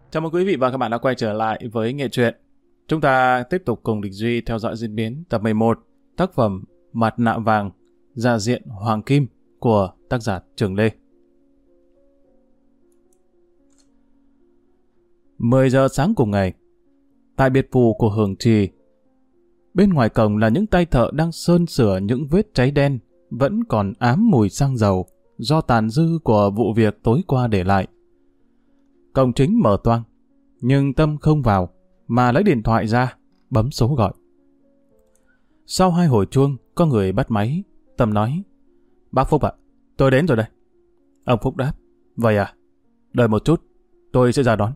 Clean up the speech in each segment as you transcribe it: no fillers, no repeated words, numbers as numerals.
Chào mừng quý vị và các bạn đã quay trở lại với Nghệ truyện. Chúng ta tiếp tục cùng Địch Duy theo dõi diễn biến tập 11, tác phẩm Mặt nạ vàng, gia diện Hoàng Kim của tác giả Trường Lê. 10 giờ sáng cùng ngày, tại biệt phủ của Hường Trì, bên ngoài cổng là những tay thợ đang sơn sửa những vết cháy đen vẫn còn ám mùi xăng dầu do tàn dư của vụ việc tối qua để lại. Cổng chính mở toang, nhưng Tâm không vào, mà lấy điện thoại ra, bấm số gọi. Sau 2 hồi chuông, có người bắt máy. Tâm nói: "Bác Phúc ạ, tôi đến rồi đây." Ông Phúc đáp: "Vậy à? Đợi một chút, tôi sẽ ra đón."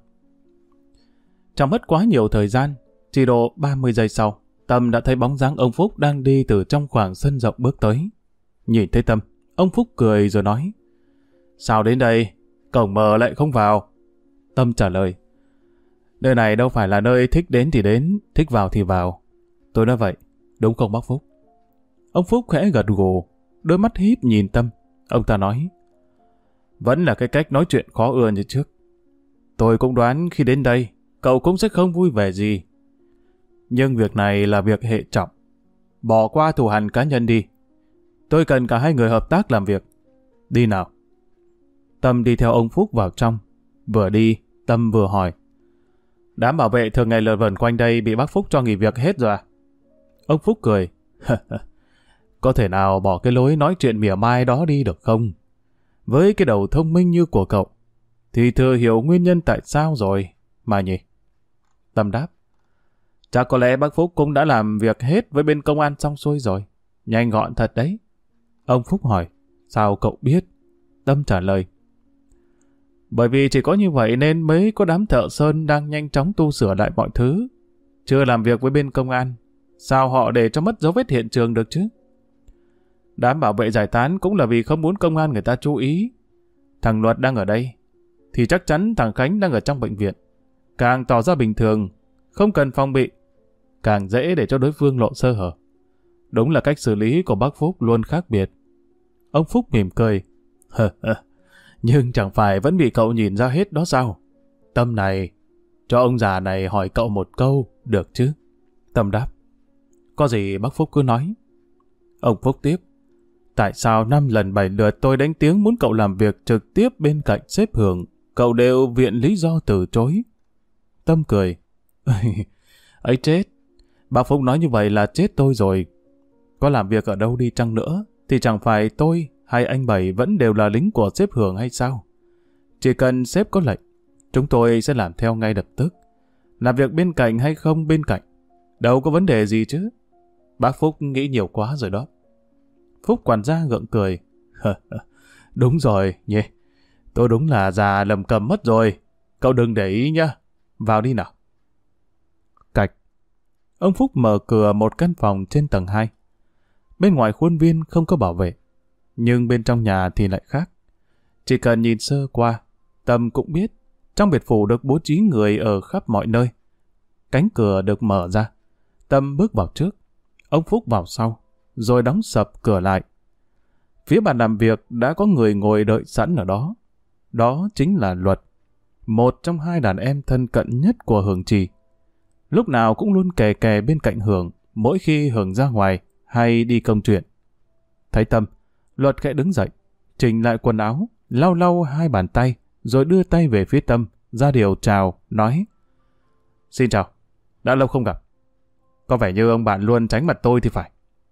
Chẳng mất quá nhiều thời gian, chỉ độ 30 giây sau, Tâm đã thấy bóng dáng ông Phúc đang đi từ trong khoảng sân rộng bước tới. Nhìn thấy Tâm, ông Phúc cười rồi nói: "Sao đến đây? Cổng mở lại không vào?" Tâm trả lời: "Nơi này đâu phải là nơi thích đến thì đến, thích vào thì vào." Tôi nói vậy, đúng không bác Phúc? Ông Phúc khẽ gật gù, đôi mắt híp nhìn Tâm. Ông ta nói: "Vẫn là cái cách nói chuyện khó ưa như trước. Tôi cũng đoán khi đến đây, cậu cũng sẽ không vui vẻ gì. Nhưng việc này là việc hệ trọng. Bỏ qua thù hằn cá nhân đi. Tôi cần cả hai người hợp tác làm việc. Đi nào." Tâm đi theo ông Phúc vào trong. Vừa đi, Tâm vừa hỏi: "Đám bảo vệ thường ngày lượn vờn quanh đây bị bác Phúc cho nghỉ việc hết rồi à?" Ông Phúc cười: "Có thể nào bỏ cái lối nói chuyện mỉa mai đó đi được không? Với cái đầu thông minh như của cậu, thì thừa hiểu nguyên nhân tại sao rồi, mà nhỉ?" Tâm đáp: "Chắc có lẽ bác Phúc cũng đã làm việc hết với bên công an xong xuôi rồi. Nhanh gọn thật đấy." Ông Phúc hỏi: "Sao cậu biết?" Tâm trả lời: "Bởi vì chỉ có như vậy nên mới có đám thợ sơn đang nhanh chóng tu sửa lại mọi thứ. Chưa làm việc với bên công an, sao họ để cho mất dấu vết hiện trường được chứ? Đám bảo vệ giải tán cũng là vì không muốn công an người ta chú ý. Thằng Luật đang ở đây, thì chắc chắn thằng Khánh đang ở trong bệnh viện. Càng tỏ ra bình thường, không cần phòng bị, càng dễ để cho đối phương lộ sơ hở. Đúng là cách xử lý của bác Phúc luôn khác biệt." Ông Phúc mỉm cười: "Nhưng chẳng phải vẫn bị cậu nhìn ra hết đó sao? Tâm này, cho ông già này hỏi cậu một câu, được chứ?" Tâm đáp: "Có gì bác Phúc cứ nói." Ông Phúc tiếp: "Tại sao 5 lần 7 lượt tôi đánh tiếng muốn cậu làm việc trực tiếp bên cạnh sếp Hường, cậu đều viện lý do từ chối?" Tâm cười: "Ấy chết, bác Phúc nói như vậy là chết tôi rồi. Có làm việc ở đâu đi chăng nữa, thì chẳng phải tôi hay anh Bảy vẫn đều là lính của sếp Hường hay sao? Chỉ cần sếp có lệnh, chúng tôi sẽ làm theo ngay lập tức. Làm việc bên cạnh hay không bên cạnh, đâu có vấn đề gì chứ. Bác Phúc nghĩ nhiều quá rồi đó." Phúc quản gia gượng cười: "Đúng rồi nhỉ, tôi đúng là già lầm cầm mất rồi. Cậu đừng để ý nhá. Vào đi nào." Cạch. Ông Phúc mở cửa một căn phòng trên tầng 2. Bên ngoài khuôn viên không có bảo vệ, nhưng bên trong nhà thì lại khác. Chỉ cần nhìn sơ qua, Tâm cũng biết trong biệt phủ được bố trí người ở khắp mọi nơi. Cánh cửa được mở ra, Tâm bước vào trước, ông Phúc vào sau, rồi đóng sập cửa lại. Phía bàn làm việc đã có người ngồi đợi sẵn ở đó. Đó chính là Luật, một trong 2 đàn em thân cận nhất của Hường Trì. Lúc nào cũng luôn kè kè bên cạnh Hường, mỗi khi Hường ra ngoài hay đi công chuyện. Thấy Tâm, Luật khẽ đứng dậy, chỉnh lại quần áo, lau lau 2 bàn tay, rồi đưa tay về phía Tâm, ra điều chào, nói: "Xin chào, đã lâu không gặp. Có vẻ như ông bạn luôn tránh mặt tôi thì phải."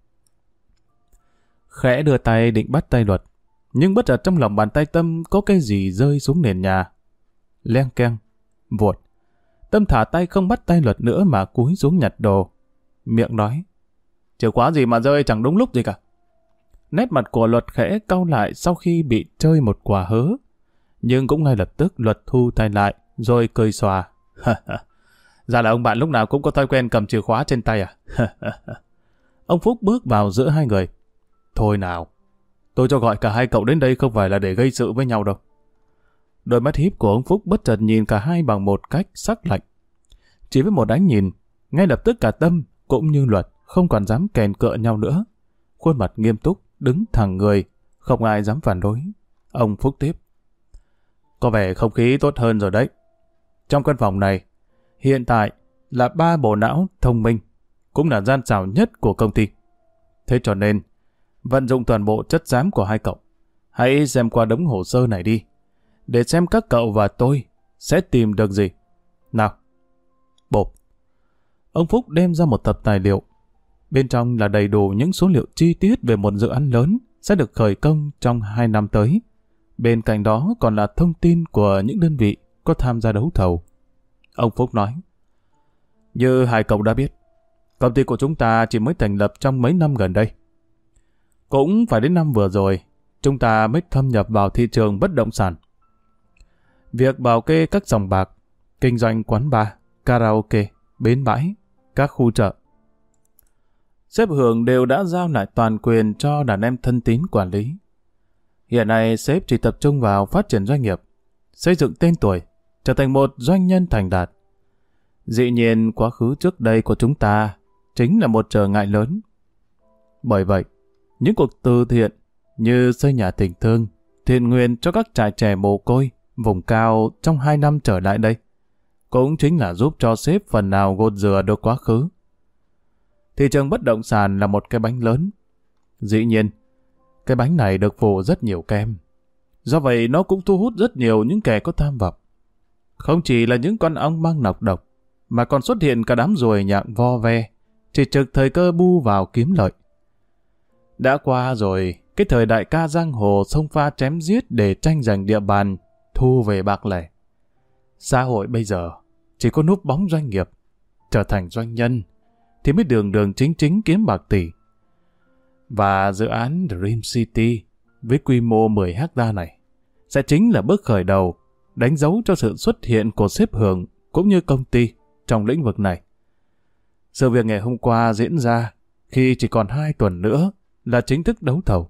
Khẽ đưa tay định bắt tay Luật, nhưng bất chợt trong lòng bàn tay Tâm có cái gì rơi xuống nền nhà. Leng keng, vuột. Tâm thả tay không bắt tay Luật nữa mà cúi xuống nhặt đồ. Miệng nói: "Chìa khóa gì mà rơi chẳng đúng lúc gì cả." Nét mặt của Luật khẽ cau lại sau khi bị chơi một quả hớ, nhưng cũng ngay lập tức Luật thu tay lại, rồi cười xòa: "Ra là ông bạn lúc nào cũng có thói quen cầm chìa khóa trên tay à?" Ông Phúc bước vào giữa 2 người: "Thôi nào, tôi cho gọi cả 2 cậu đến đây không phải là để gây sự với nhau đâu." Đôi mắt híp của ông Phúc bất chợt nhìn cả hai bằng một cách sắc lạnh. Chỉ với một ánh nhìn, ngay lập tức cả Tâm cũng như Luật không còn dám kèn cựa nhau nữa. Khuôn mặt nghiêm túc, đứng thẳng người, không ai dám phản đối. Ông Phúc tiếp: "Có vẻ không khí tốt hơn rồi đấy. Trong căn phòng này, hiện tại là 3 bộ não thông minh, cũng là gian xảo nhất của công ty. Thế cho nên, vận dụng toàn bộ chất xám của hai cậu. Hãy xem qua đống hồ sơ này đi, để xem các cậu và tôi sẽ tìm được gì. Nào. Bộp. Ông Phúc đem ra một tập tài liệu. Bên trong là đầy đủ những số liệu chi tiết về một dự án lớn sẽ được khởi công trong 2 năm tới. Bên cạnh đó còn là thông tin của những đơn vị có tham gia đấu thầu. Ông Phúc nói, như hai cậu đã biết, công ty của chúng ta chỉ mới thành lập trong mấy năm gần đây. Cũng phải đến năm vừa rồi, chúng ta mới thâm nhập vào thị trường bất động sản. Việc bảo kê các sòng bạc, kinh doanh quán bar, karaoke, bến bãi, các khu chợ, sếp Hường đều đã giao lại toàn quyền cho đàn em thân tín quản lý. Hiện nay sếp chỉ tập trung vào phát triển doanh nghiệp, xây dựng tên tuổi, trở thành một doanh nhân thành đạt. Dĩ nhiên quá khứ trước đây của chúng ta chính là một trở ngại lớn. Bởi vậy, những cuộc từ thiện như xây nhà tình thương, thiện nguyện cho các trại trẻ mồ côi, vùng cao trong 2 năm trở lại đây, cũng chính là giúp cho sếp phần nào gột rửa được quá khứ. Thị trường bất động sản là một cái bánh lớn. Dĩ nhiên, cái bánh này được phủ rất nhiều kem. Do vậy nó cũng thu hút rất nhiều những kẻ có tham vọng. Không chỉ là những con ong mang nọc độc, mà còn xuất hiện cả đám ruồi nhặng vo ve, chỉ trực thời cơ bu vào kiếm lợi. Đã qua rồi, cái thời đại ca giang hồ xông pha chém giết để tranh giành địa bàn, thu về bạc lẻ. Xã hội bây giờ chỉ có núp bóng doanh nghiệp, trở thành doanh nhân, thì mới đường đường chính chính kiếm bạc tỷ. Và dự án Dream City với quy mô 10 ha này sẽ chính là bước khởi đầu, đánh dấu cho sự xuất hiện của sếp Hường cũng như công ty trong lĩnh vực này. Sự việc ngày hôm qua diễn ra khi chỉ còn 2 tuần nữa là chính thức đấu thầu.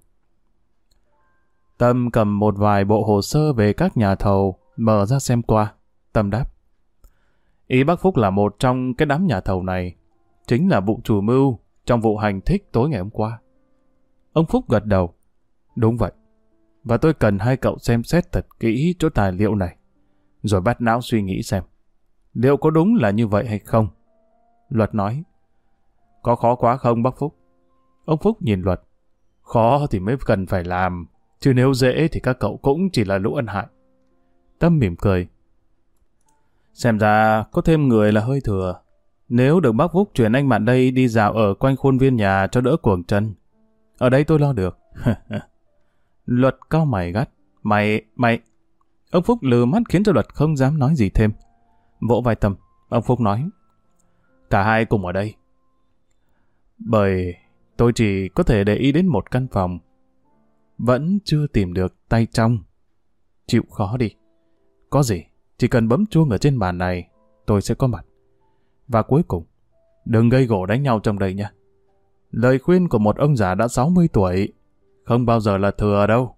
Tâm cầm một vài bộ hồ sơ về các nhà thầu mở ra xem qua. Tâm đáp, ý bác Phúc là một trong cái đám nhà thầu này, chính là vụ chủ mưu trong vụ hành thích tối ngày hôm qua. Ông Phúc gật đầu, đúng vậy, và tôi cần hai cậu xem xét thật kỹ chỗ tài liệu này, rồi bắt não suy nghĩ xem liệu có đúng là như vậy hay không. Luật nói, có khó quá không bác Phúc? Ông Phúc nhìn Luật, khó thì mới cần phải làm, chứ nếu dễ thì các cậu cũng chỉ là lũ ân hại. Tâm mỉm cười, xem ra có thêm người là hơi thừa. Nếu được bác Phúc chuyển anh bạn đây đi dạo ở quanh khuôn viên nhà cho đỡ cuồng chân, ở đây tôi lo được. Luật cau mày gắt, mày... Ông Phúc lừ mắt khiến cho Luật không dám nói gì thêm. Vỗ vai Tâm, ông Phúc nói, cả hai cùng ở đây. Bởi tôi chỉ có thể để ý đến một căn phòng, vẫn chưa tìm được tay trong. Chịu khó đi. Có gì, chỉ cần bấm chuông ở trên bàn này, tôi sẽ có mặt. Và cuối cùng, đừng gây gổ đánh nhau trong đây nha. Lời khuyên của một ông già đã 60 tuổi, không bao giờ là thừa đâu.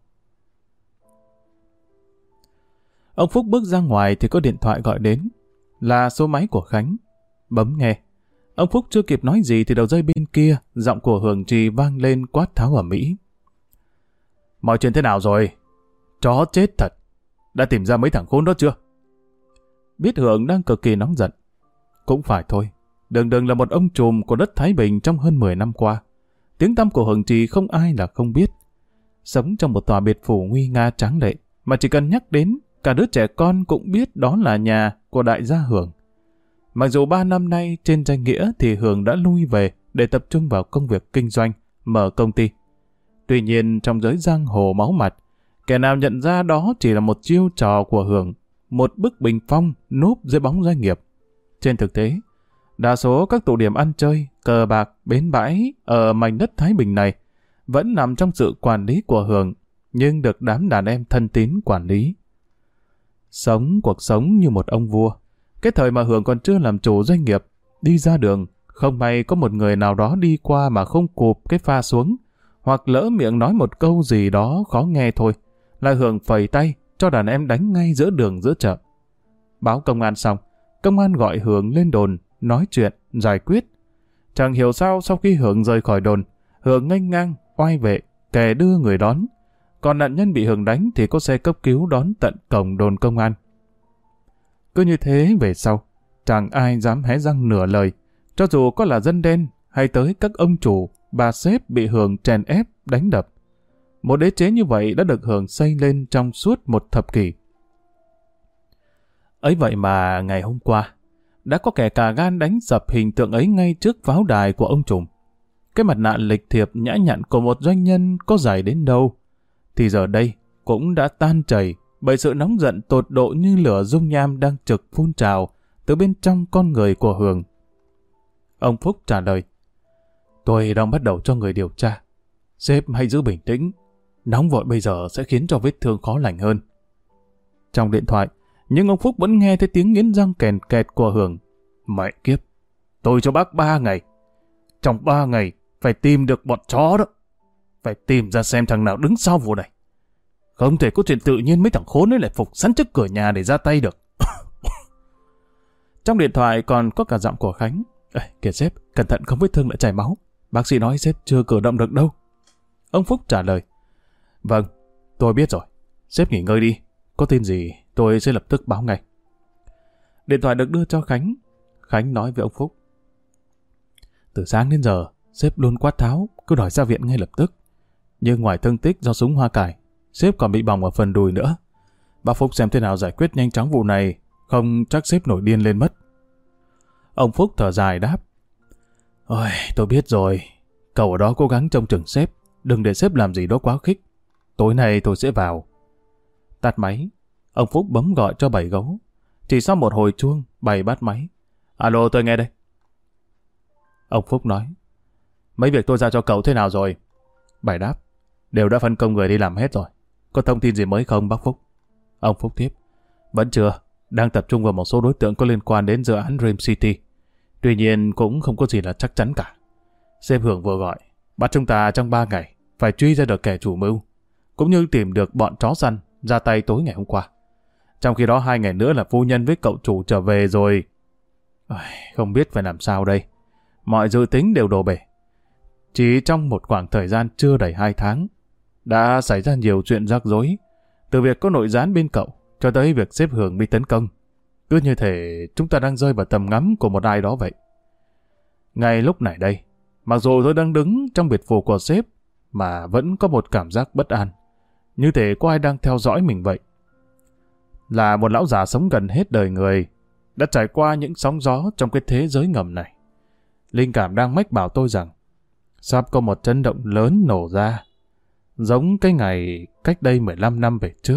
Ông Phúc bước ra ngoài thì có điện thoại gọi đến. Là số máy của Khánh. Bấm nghe. Ông Phúc chưa kịp nói gì thì đầu dây bên kia, giọng của Hường Trì vang lên quát tháo ở Mỹ. Mọi chuyện thế nào rồi? Chó chết thật. Đã tìm ra mấy thằng khốn đó chưa? Biết Hường đang cực kỳ nóng giận. Cũng phải thôi. Đường là một ông trùm của đất Thái Bình trong hơn 10 năm qua. Tiếng tăm của Hường Trì không ai là không biết. Sống trong một tòa biệt phủ nguy nga tráng lệ, mà chỉ cần nhắc đến, cả đứa trẻ con cũng biết đó là nhà của đại gia Hường. Mặc dù 3 năm nay trên danh nghĩa thì Hường đã lui về để tập trung vào công việc kinh doanh, mở công ty. Tuy nhiên trong giới giang hồ máu mặt, kẻ nào nhận ra đó chỉ là một chiêu trò của Hường, một bức bình phong núp dưới bóng doanh nghiệp. Trên thực tế, đa số các tụ điểm ăn chơi, cờ bạc, bến bãi ở mảnh đất Thái Bình này vẫn nằm trong sự quản lý của Hường, nhưng được đám đàn em thân tín quản lý. Sống cuộc sống như một ông vua. Cái thời mà Hường còn chưa làm chủ doanh nghiệp, đi ra đường, không may có một người nào đó đi qua mà không cụp cái pha xuống, hoặc lỡ miệng nói một câu gì đó khó nghe thôi, là Hường phẩy tay cho đàn em đánh ngay giữa đường giữa chợ. Báo công an xong, công an gọi Hường lên đồn, nói chuyện, giải quyết. Chẳng hiểu sao sau khi Hường rời khỏi đồn, Hường nghênh ngang, oai vệ, kẻ đưa người đón. Còn nạn nhân bị Hường đánh thì có xe cấp cứu đón tận cổng đồn công an. Cứ như thế về sau, chẳng ai dám hé răng nửa lời, cho dù có là dân đen hay tới các ông chủ, bà sếp bị Hường chèn ép, đánh đập. Một đế chế như vậy đã được Hường xây lên trong suốt một thập kỷ. Ấy vậy mà ngày hôm qua, đã có kẻ cà gan đánh sập hình tượng ấy ngay trước pháo đài của ông trùm. Cái mặt nạ lịch thiệp nhã nhặn của một doanh nhân có dài đến đâu, thì giờ đây cũng đã tan chảy bởi sự nóng giận tột độ như lửa dung nham đang trực phun trào từ bên trong con người của Hường. Ông Phúc trả lời, tôi đang bắt đầu cho người điều tra. Sếp hãy giữ bình tĩnh, nóng vội bây giờ sẽ khiến cho vết thương khó lành hơn. Trong điện thoại, nhưng ông Phúc vẫn nghe thấy tiếng nghiến răng kèn kẹt của Hường. Mẹ kiếp, tôi cho bác 3 ngày. Trong 3 ngày, phải tìm được bọn chó đó. Phải tìm ra xem thằng nào đứng sau vụ này. Không thể có chuyện tự nhiên mấy thằng khốn ấy lại phục sẵn trước cửa nhà để ra tay được. Trong điện thoại còn có cả giọng của Khánh. Kìa sếp, cẩn thận không vết thương lại chảy máu. Bác sĩ nói sếp chưa cử động được đâu. Ông Phúc trả lời, vâng, tôi biết rồi. Sếp nghỉ ngơi đi. Có tin gì tôi sẽ lập tức báo ngay. Điện thoại được đưa cho Khánh. Khánh nói với ông Phúc, từ sáng đến giờ, sếp luôn quát tháo, cứ đòi ra viện ngay lập tức. Nhưng ngoài thương tích do súng hoa cải, sếp còn bị bỏng ở phần đùi nữa. Bác Phúc xem thế nào giải quyết nhanh chóng vụ này, không chắc sếp nổi điên lên mất. Ông Phúc thở dài đáp, ôi, tôi biết rồi. Cậu ở đó cố gắng trông chừng sếp, đừng để sếp làm gì đó quá khích. Tối nay tôi sẽ vào. Tắt máy, ông Phúc bấm gọi cho Bảy Gấu. Chỉ sau một hồi chuông, Bảy bắt máy. Alo, tôi nghe đây. Ông Phúc nói, mấy việc tôi giao cho cậu thế nào rồi? Bảy đáp, đều đã phân công người đi làm hết rồi. Có thông tin gì mới không bác Phúc? Ông Phúc tiếp, vẫn chưa. Đang tập trung vào một số đối tượng có liên quan đến dự án Dream City. Tuy nhiên cũng không có gì là chắc chắn cả. Sếp Hưởng vừa gọi, bắt chúng ta trong 3 ngày phải truy ra được kẻ chủ mưu, cũng như tìm được bọn chó săn ra tay tối ngày hôm qua. Trong khi đó 2 ngày nữa là phu nhân với cậu chủ trở về rồi. Không biết phải làm sao đây. Mọi dự tính đều đổ bể. Chỉ trong một khoảng thời gian chưa đầy 2 tháng, đã xảy ra nhiều chuyện rắc rối. Từ việc có nội gián bên cậu, cho tới việc sếp Hưởng bị tấn công. Cứ như thể chúng ta đang rơi vào tầm ngắm của một ai đó vậy. Ngay lúc này đây, mặc dù tôi đang đứng trong biệt phủ của sếp, mà vẫn có một cảm giác bất an. Như thể có ai đang theo dõi mình vậy. Là một lão già sống gần hết đời người, đã trải qua những sóng gió trong cái thế giới ngầm này. Linh cảm đang mách bảo tôi rằng, sắp có một chấn động lớn nổ ra, giống cái ngày cách đây 15 năm về trước.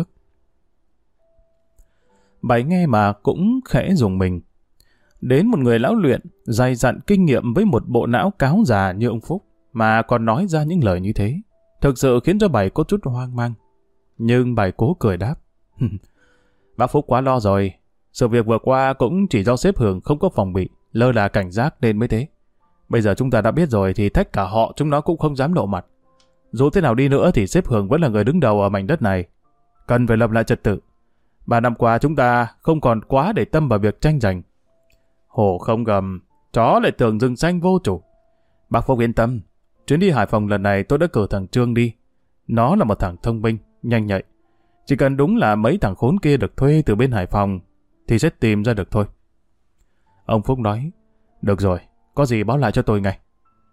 Bảy nghe mà cũng khẽ rùng mình. Đến một người lão luyện, dày dặn kinh nghiệm với một bộ não cáo già như ông Phúc, mà còn nói ra những lời như thế, thực sự khiến cho Bảy có chút hoang mang. Nhưng Bảy cố cười đáp, bác Phúc quá lo rồi. Sự việc vừa qua cũng chỉ do sếp Hưởng không có phòng bị, lơ là cảnh giác nên mới thế. Bây giờ chúng ta đã biết rồi thì thách cả họ chúng nó cũng không dám lộ mặt. Dù thế nào đi nữa thì sếp Hưởng vẫn là người đứng đầu ở mảnh đất này. Cần phải lập lại trật tự. 3 năm qua chúng ta không còn quá để tâm vào việc tranh giành. Hổ không gầm, chó lại tưởng rừng xanh vô chủ. Bác Phúc yên tâm, chuyến đi Hải Phòng lần này tôi đã cử thằng Trương đi. Nó là một thằng thông minh, nhanh nhạy. Chỉ cần đúng là mấy thằng khốn kia được thuê từ bên Hải Phòng thì sẽ tìm ra được thôi. Ông Phúc nói, được rồi, có gì báo lại cho tôi ngay.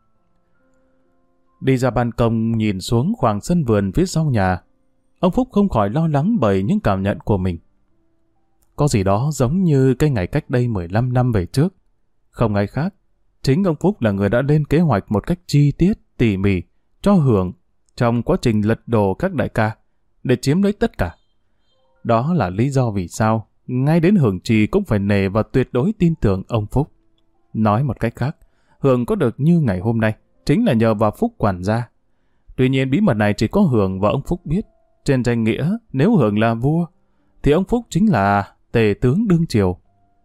Đi ra ban công nhìn xuống khoảng sân vườn phía sau nhà, ông Phúc không khỏi lo lắng bởi những cảm nhận của mình. Có gì đó giống như cái ngày cách đây 15 năm về trước. Không ai khác, chính ông Phúc là người đã lên kế hoạch một cách chi tiết, tỉ mỉ, cho Hưởng trong quá trình lật đổ các đại ca, để chiếm lấy tất cả. Đó là lý do vì sao, ngay đến Hưởng Trì cũng phải nể và tuyệt đối tin tưởng ông Phúc. Nói một cách khác, Hưởng có được như ngày hôm nay, chính là nhờ vào Phúc quản gia. Tuy nhiên bí mật này chỉ có Hưởng và ông Phúc biết. Trên danh nghĩa, nếu Hưởng là vua, thì ông Phúc chính là tề tướng đương triều.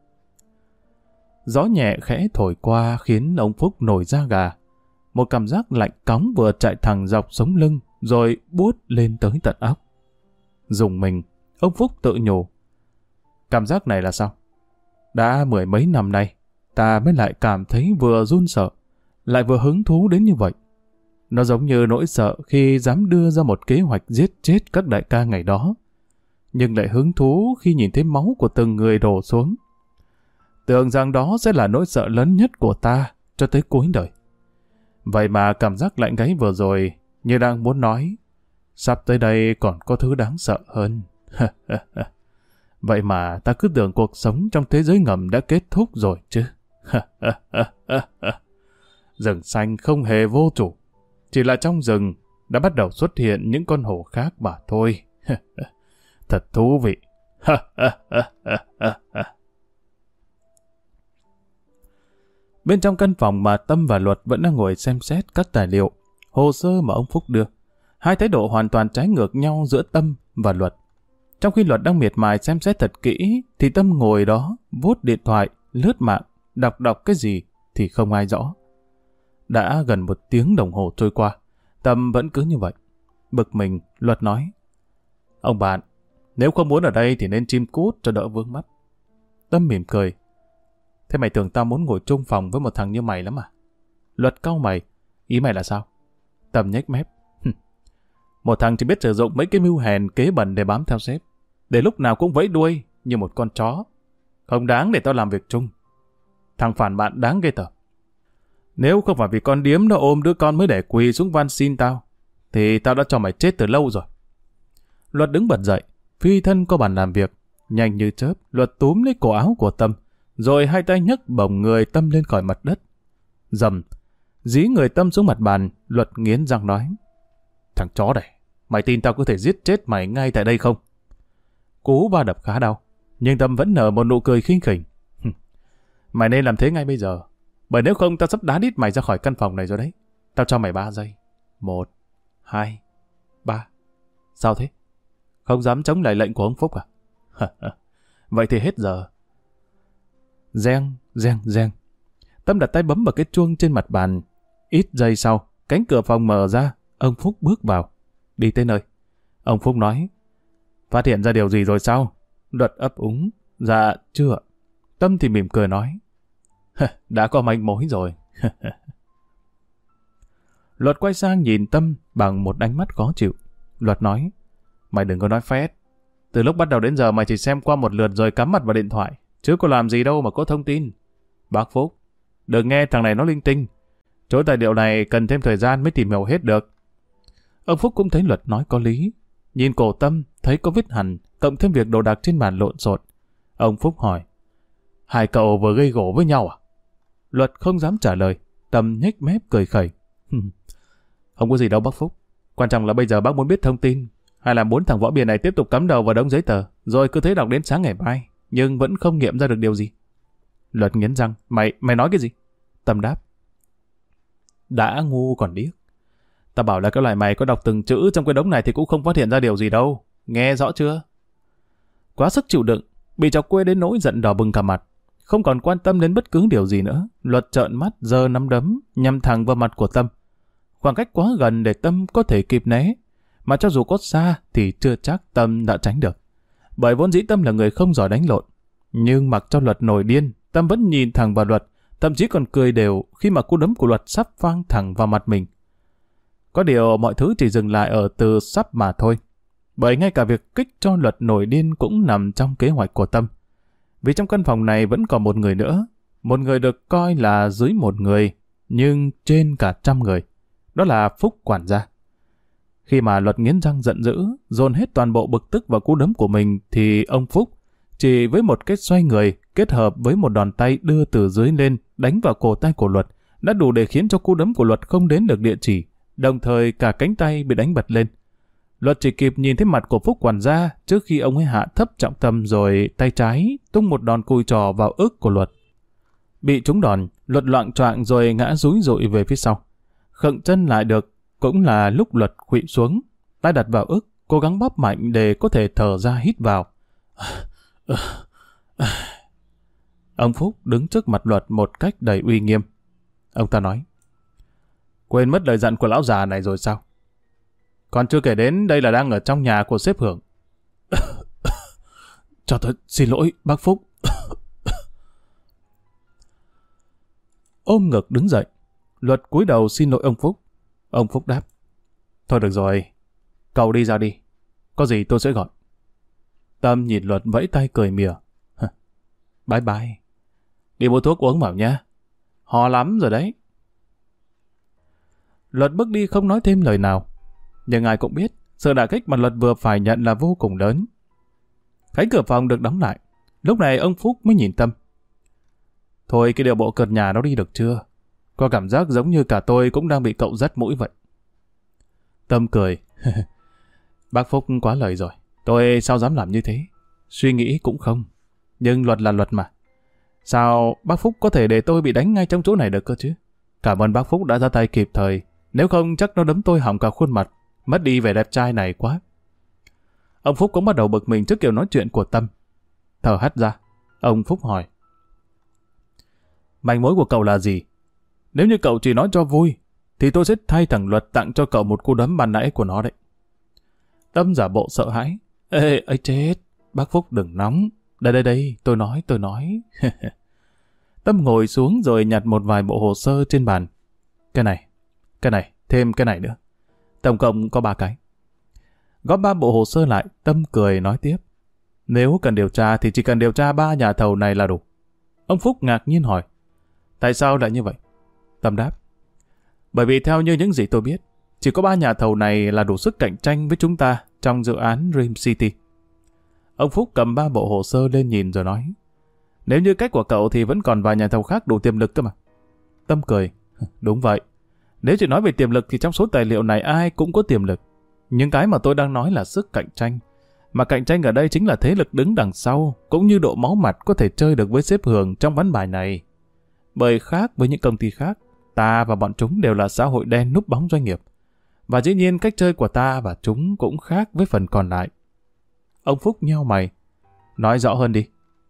Gió nhẹ khẽ thổi qua khiến ông Phúc nổi da gà. Một cảm giác lạnh cóng vừa chạy thẳng dọc sống lưng, rồi buốt lên tới tận óc. Rùng mình, ông Phúc tự nhủ. Cảm giác này là sao? Đã 10 mấy năm nay, ta mới lại cảm thấy vừa run sợ, lại vừa hứng thú đến như vậy. Nó giống như nỗi sợ khi dám đưa ra một kế hoạch giết chết các đại ca ngày đó. nhưng lại hứng thú khi nhìn thấy máu của từng người đổ xuống. Tưởng rằng đó sẽ là nỗi sợ lớn nhất của ta cho tới cuối đời. Vậy mà cảm giác lạnh gáy vừa rồi như đang muốn nói, sắp tới đây còn có thứ đáng sợ hơn. Vậy mà ta cứ tưởng cuộc sống trong thế giới ngầm đã kết thúc rồi chứ. Rừng xanh không hề vô chủ, chỉ là trong rừng đã bắt đầu xuất hiện những con hổ khác mà thôi. Thật thú vị. Bên trong căn phòng mà Tâm và Luật vẫn đang ngồi xem xét các tài liệu, hồ sơ mà ông Phúc đưa. Hai thái độ hoàn toàn trái ngược nhau giữa Tâm và Luật. Trong khi Luật đang miệt mài xem xét thật kỹ, thì Tâm ngồi đó, vuốt điện thoại, lướt mạng, đọc cái gì thì không ai rõ. Đã gần 1 tiếng đồng hồ trôi qua, Tâm vẫn cứ như vậy. Bực mình, Luật nói: "Ông bạn, nếu không muốn ở đây thì nên chim cút cho đỡ vướng mắt." Tâm mỉm cười: "Thế mày tưởng tao muốn ngồi chung phòng với một thằng như mày lắm à?" Luật cau mày: "Ý mày là sao?" Tâm nhếch mép: "Một thằng chỉ biết sử dụng mấy cái mưu hèn kế bẩn để bám theo sếp, để lúc nào cũng vẫy đuôi như một con chó. Không đáng để tao làm việc chung. Thằng phản bạn đáng ghê tởm. Nếu không phải vì con điếm nó ôm đứa con mới để quỳ xuống van xin tao, thì tao đã cho mày chết từ lâu rồi." Luật đứng bật dậy, phi thân qua bàn làm việc. Nhanh như chớp, Luật túm lấy cổ áo của Tâm, rồi hai tay nhấc bổng người Tâm lên khỏi mặt đất. Dầm, dí người Tâm xuống mặt bàn. Luật nghiến răng nói: "Thằng chó này, mày tin tao có thể giết chết mày ngay tại đây không?" Cú va đập khá đau, nhưng Tâm vẫn nở một nụ cười khinh khỉnh. "Mày nên làm thế ngay bây giờ, bởi nếu không tao sắp đá đít mày ra khỏi căn phòng này rồi đấy. Tao cho mày 3 giây. 1, 2, 3. Sao thế? Không dám chống lại lệnh của ông Phúc à?" "Vậy thì hết giờ." Reng, reng, reng. Tâm đặt tay bấm vào cái chuông trên mặt bàn. Ít giây sau, cánh cửa phòng mở ra, ông Phúc bước vào. "Đi tới nơi." Ông Phúc nói: "Phát hiện ra điều gì rồi sao?" Luật ấp úng: "Dạ, chưa." Tâm thì mỉm cười nói: "Đã có manh mối rồi." Luật quay sang nhìn Tâm bằng một ánh mắt khó chịu. Luật nói: "Mày đừng có nói phét. Từ lúc bắt đầu đến giờ mày chỉ xem qua một lượt rồi cắm mặt vào điện thoại, chứ có làm gì đâu mà có thông tin. Bác Phúc, đừng nghe thằng này nó linh tinh. Chỗ tài liệu này cần thêm thời gian mới tìm hiểu hết được." Ông Phúc cũng thấy Luật nói có lý. Nhìn cổ Tâm thấy có vết hằn, cộng thêm việc đồ đạc trên bàn lộn xộn. Ông Phúc hỏi: "Hai cậu vừa gây gổ với nhau à?" Luật không dám trả lời. Tâm nhếch mép cười khẩy: "Không có gì đâu bác Phúc. Quan trọng là bây giờ bác muốn biết thông tin, hay là muốn thằng võ biền này tiếp tục cắm đầu vào đống giấy tờ, rồi cứ thế đọc đến sáng ngày mai, nhưng vẫn không nghiệm ra được điều gì." Luật nghiến răng: Mày nói cái gì?" Tâm đáp: "Đã ngu còn điếc. Ta bảo là cái loại mày có đọc từng chữ trong cái đống này thì cũng không phát hiện ra điều gì đâu. Nghe rõ chưa?" Quá sức chịu đựng, bị chọc quê đến nỗi giận đỏ bừng cả mặt, không còn quan tâm đến bất cứ điều gì nữa. Luật trợn mắt giơ nắm đấm nhắm thẳng vào mặt của Tâm. Khoảng cách quá gần để Tâm có thể kịp né, mà cho dù có xa thì chưa chắc Tâm đã tránh được. Bởi vốn dĩ Tâm là người không giỏi đánh lộn. Nhưng mặc cho Luật nổi điên, Tâm vẫn nhìn thẳng vào Luật, thậm chí còn cười đều khi mà cú đấm của Luật sắp phang thẳng vào mặt mình. Có điều mọi thứ chỉ dừng lại ở từ sắp mà thôi. Bởi ngay cả việc kích cho Luật nổi điên cũng nằm trong kế hoạch của Tâm. Vì trong căn phòng này vẫn còn một người nữa. Một người được coi là dưới một người, nhưng trên cả 100 người. Đó là Phúc quản gia. Khi mà Luật nghiến răng giận dữ, dồn hết toàn bộ bực tức vào cú đấm của mình, thì ông Phúc chỉ với một cái xoay người kết hợp với một đòn tay đưa từ dưới lên đánh vào cổ tay của Luật đã đủ để khiến cho cú đấm của Luật không đến được địa chỉ, đồng thời cả cánh tay bị đánh bật lên. Luật chỉ kịp nhìn thấy mặt của Phúc quản gia trước khi ông ấy hạ thấp trọng tâm, rồi tay trái tung một đòn cùi trò vào ức của Luật. Bị trúng đòn, Luật loạng choạng rồi ngã rúi rụi về phía sau. Khựng chân lại được cũng là lúc Luật khuỵu xuống, tay đặt vào ức, cố gắng bóp mạnh để có thể thở ra hít vào. Ông Phúc đứng trước mặt Luật một cách đầy uy nghiêm. Ông ta nói: "Quên mất lời dặn của lão già này rồi sao? Còn chưa kể đến đây là đang ở trong nhà của sếp Hưởng." "Cho tôi xin lỗi bác Phúc." Ôm ngực đứng dậy, Luật cúi đầu xin lỗi ông Phúc. Ông Phúc đáp: "Thôi được rồi, cậu đi ra đi, có gì tôi sẽ gọi." Tâm nhìn Luật vẫy tay cười mỉa. Bye bye. Đi mua thuốc uống vào nha. Ho lắm rồi đấy. Luật bước đi không nói thêm lời nào. Nhưng ai cũng biết, sự đả kích mà Luật vừa phải nhận là vô cùng lớn. Cánh cửa phòng được đóng lại. Lúc này ông Phúc mới nhìn Tâm. Thôi cái điều bộ cợt nhà nó đi được chưa? Có cảm giác giống như cả tôi cũng đang bị cậu dắt mũi vậy. Tâm cười. Bác Phúc quá lời rồi. Tôi sao dám làm như thế? Suy nghĩ cũng không. Nhưng luật là luật mà. Sao bác Phúc có thể để tôi bị đánh ngay trong chỗ này được cơ chứ? Cảm ơn bác Phúc đã ra tay kịp thời. Nếu không chắc nó đấm tôi hỏng cả khuôn mặt. Mất đi vẻ đẹp trai này quá. Ông Phúc cũng bắt đầu bực mình trước kiểu nói chuyện của Tâm. Thở hắt ra. Ông Phúc hỏi. Manh mối của cậu là gì? Nếu như cậu chỉ nói cho vui, thì tôi sẽ thay thằng Luật tặng cho cậu một cú đấm ban nãy của nó đấy. Tâm giả bộ sợ hãi. Ê, ấy chết, bác Phúc đừng nóng. Đây, tôi nói. Tâm ngồi xuống rồi nhặt một vài bộ hồ sơ trên bàn. Cái này, thêm cái này nữa. Tổng cộng có 3 cái. Góp 3 bộ hồ sơ lại, Tâm cười nói tiếp. Nếu cần điều tra thì chỉ cần điều tra 3 nhà thầu này là đủ. Ông Phúc ngạc nhiên hỏi. Tại sao lại như vậy? Tâm đáp. Bởi vì theo như những gì tôi biết, chỉ có 3 nhà thầu này là đủ sức cạnh tranh với chúng ta trong dự án Dream City. Ông Phúc cầm 3 bộ hồ sơ lên nhìn rồi nói. Nếu như cách của cậu thì vẫn còn vài nhà thầu khác đủ tiềm lực cơ mà. Tâm cười. Đúng vậy. Nếu chỉ nói về tiềm lực thì trong số tài liệu này ai cũng có tiềm lực. Nhưng cái mà tôi đang nói là sức cạnh tranh. Mà cạnh tranh ở đây chính là thế lực đứng đằng sau, cũng như độ máu mặt có thể chơi được với sếp Hường trong ván bài này. Bởi khác với những công ty khác, ta và bọn chúng đều là xã hội đen núp bóng doanh nghiệp. Và dĩ nhiên cách chơi của ta và chúng cũng khác với phần còn lại. Ông Phúc nheo mày. Nói rõ hơn đi.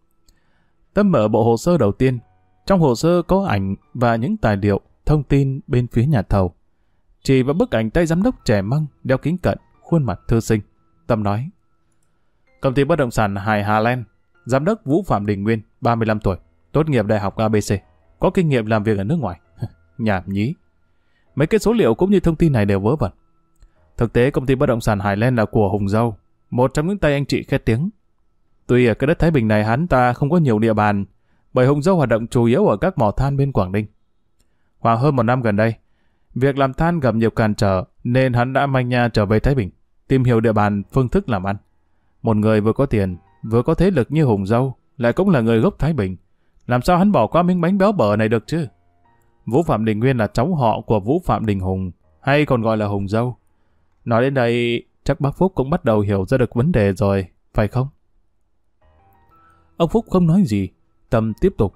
Tâm mở bộ hồ sơ đầu tiên. Trong hồ sơ có ảnh và những tài liệu, thông tin bên phía nhà thầu. Chỉ vào bức ảnh tay giám đốc trẻ măng, đeo kính cận, khuôn mặt thư sinh. Tâm nói. Công ty bất động sản Hải Hà Lan, giám đốc Vũ Phạm Đình Nguyên, 35 tuổi, tốt nghiệp đại học ABC, có kinh nghiệm làm việc ở nước ngoài. Nhảm nhí. Mấy cái số liệu cũng như thông tin này đều vớ vẩn. Thực tế công ty bất động sản Hải Lan là của Hùng Dâu, một trong những tay anh chị khét tiếng. Tuy ở cái đất Thái Bình này hắn ta không có nhiều địa bàn, bởi Hùng Dâu hoạt động chủ yếu ở các mỏ than bên Quảng Ninh. Khoảng hơn 1 năm gần đây, việc làm than gặp nhiều cản trở nên hắn đã manh nha trở về Thái Bình, tìm hiểu địa bàn, phương thức làm ăn. Một người vừa có tiền, vừa có thế lực như Hùng Dâu, lại cũng là người gốc Thái Bình. Làm sao hắn bỏ qua miếng bánh béo bở này được chứ? Vũ Phạm Đình Nguyên là cháu họ của Vũ Phạm Đình Hùng, hay còn gọi là Hùng Dâu. Nói đến đây, chắc bác Phúc cũng bắt đầu hiểu ra được vấn đề rồi, phải không? Ông Phúc không nói gì, Tâm tiếp tục.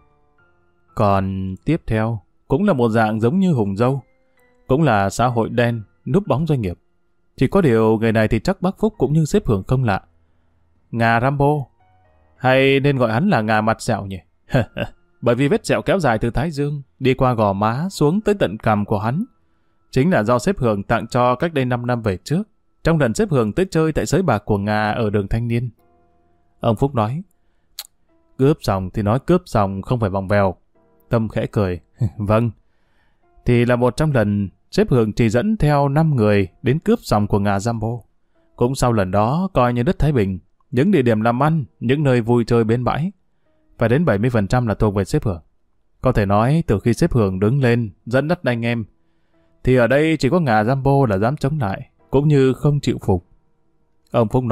Còn tiếp theo, cũng là một dạng giống như Hùng Dâu, cũng là xã hội đen, núp bóng doanh nghiệp. Chỉ có điều người này thì chắc bác Phúc cũng như sếp Hường không lạ. Ngà Rambo, hay nên gọi hắn là ngà mặt sẹo nhỉ? Bởi vì vết sẹo kéo dài từ thái dương, đi qua gò má xuống tới tận cằm của hắn. Chính là do sếp Hường tặng cho cách đây 5 năm về trước, trong lần sếp Hường tới chơi tại sới bạc của Ngà ở đường Thanh Niên. Ông Phúc nói, cướp xong thì nói cướp xong, không phải vòng vèo. Tâm khẽ cười. Vâng, thì là một trong lần sếp Hường chỉ dẫn theo 5 người đến cướp xong của Ngà Rambo. Cũng sau lần đó coi như đất Thái Bình, những địa điểm làm ăn, những nơi vui chơi bến bãi, phải đến 70% là thuộc về sếp Hường. Có thể nói từ khi sếp Hường đứng lên dẫn dắt anh em, thì ở đây chỉ có Ngà Rambo là dám chống lại, cũng như không chịu phục. Ông Phúc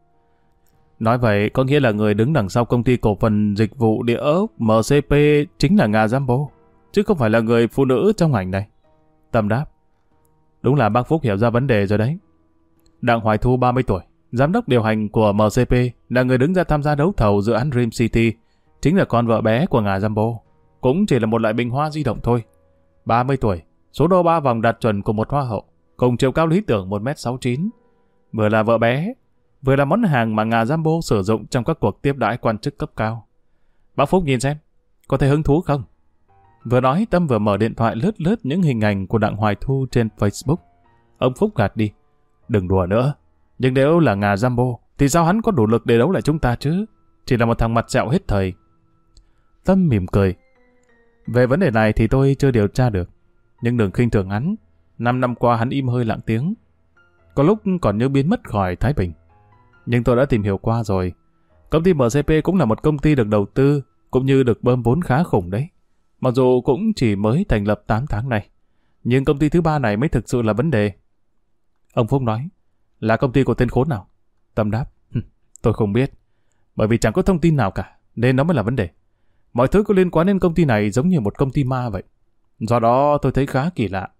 nói vậy có nghĩa là người đứng đằng sau công ty cổ phần dịch vụ địa ốc MCP chính là Ngà Rambo, chứ không phải là người phụ nữ trong ảnh này. Tâm đáp, đúng là bác Phúc hiểu ra vấn đề rồi đấy. Đặng Hoài Thu 30 tuổi, giám đốc điều hành của MCP, là người đứng ra tham gia đấu thầu dự án Dream City, chính là con vợ bé của Ngà Rambo, cũng chỉ là một loại bình hoa di động thôi. 30 tuổi, số đo 3 vòng đạt chuẩn của một hoa hậu, cùng chiều cao lý tưởng 1m69, vừa là vợ bé, vừa là món hàng mà Ngà Rambo sử dụng trong các cuộc tiếp đãi quan chức cấp cao. Bác Phúc nhìn xem, có thấy hứng thú không? Vừa nói Tâm vừa mở điện thoại lướt lướt những hình ảnh của Đặng Hoài Thu trên Facebook. Ông Phúc gạt đi. Đừng đùa nữa. Nhưng nếu là Ngà Rambo, thì sao hắn có đủ lực để đấu lại chúng ta chứ? Chỉ là một thằng mặt sẹo hết thời. Tâm mỉm cười. Về vấn đề này thì tôi chưa điều tra được. Nhưng đừng khinh thường hắn. 5 năm qua hắn im hơi lặng tiếng. Có lúc còn như biến mất khỏi Thái Bình. Nhưng tôi đã tìm hiểu qua rồi. Công ty MCP cũng là một công ty được đầu tư, cũng như được bơm vốn khá khủng đấy. Mặc dù cũng chỉ mới thành lập 8 tháng này, nhưng công ty thứ ba này mới thực sự là vấn đề. Ông Phúc nói, là công ty của tên khốn nào? Tâm đáp, tôi không biết, bởi vì chẳng có thông tin nào cả, nên nó mới là vấn đề. Mọi thứ có liên quan đến công ty này giống như một công ty ma vậy. Do đó tôi thấy khá kỳ lạ.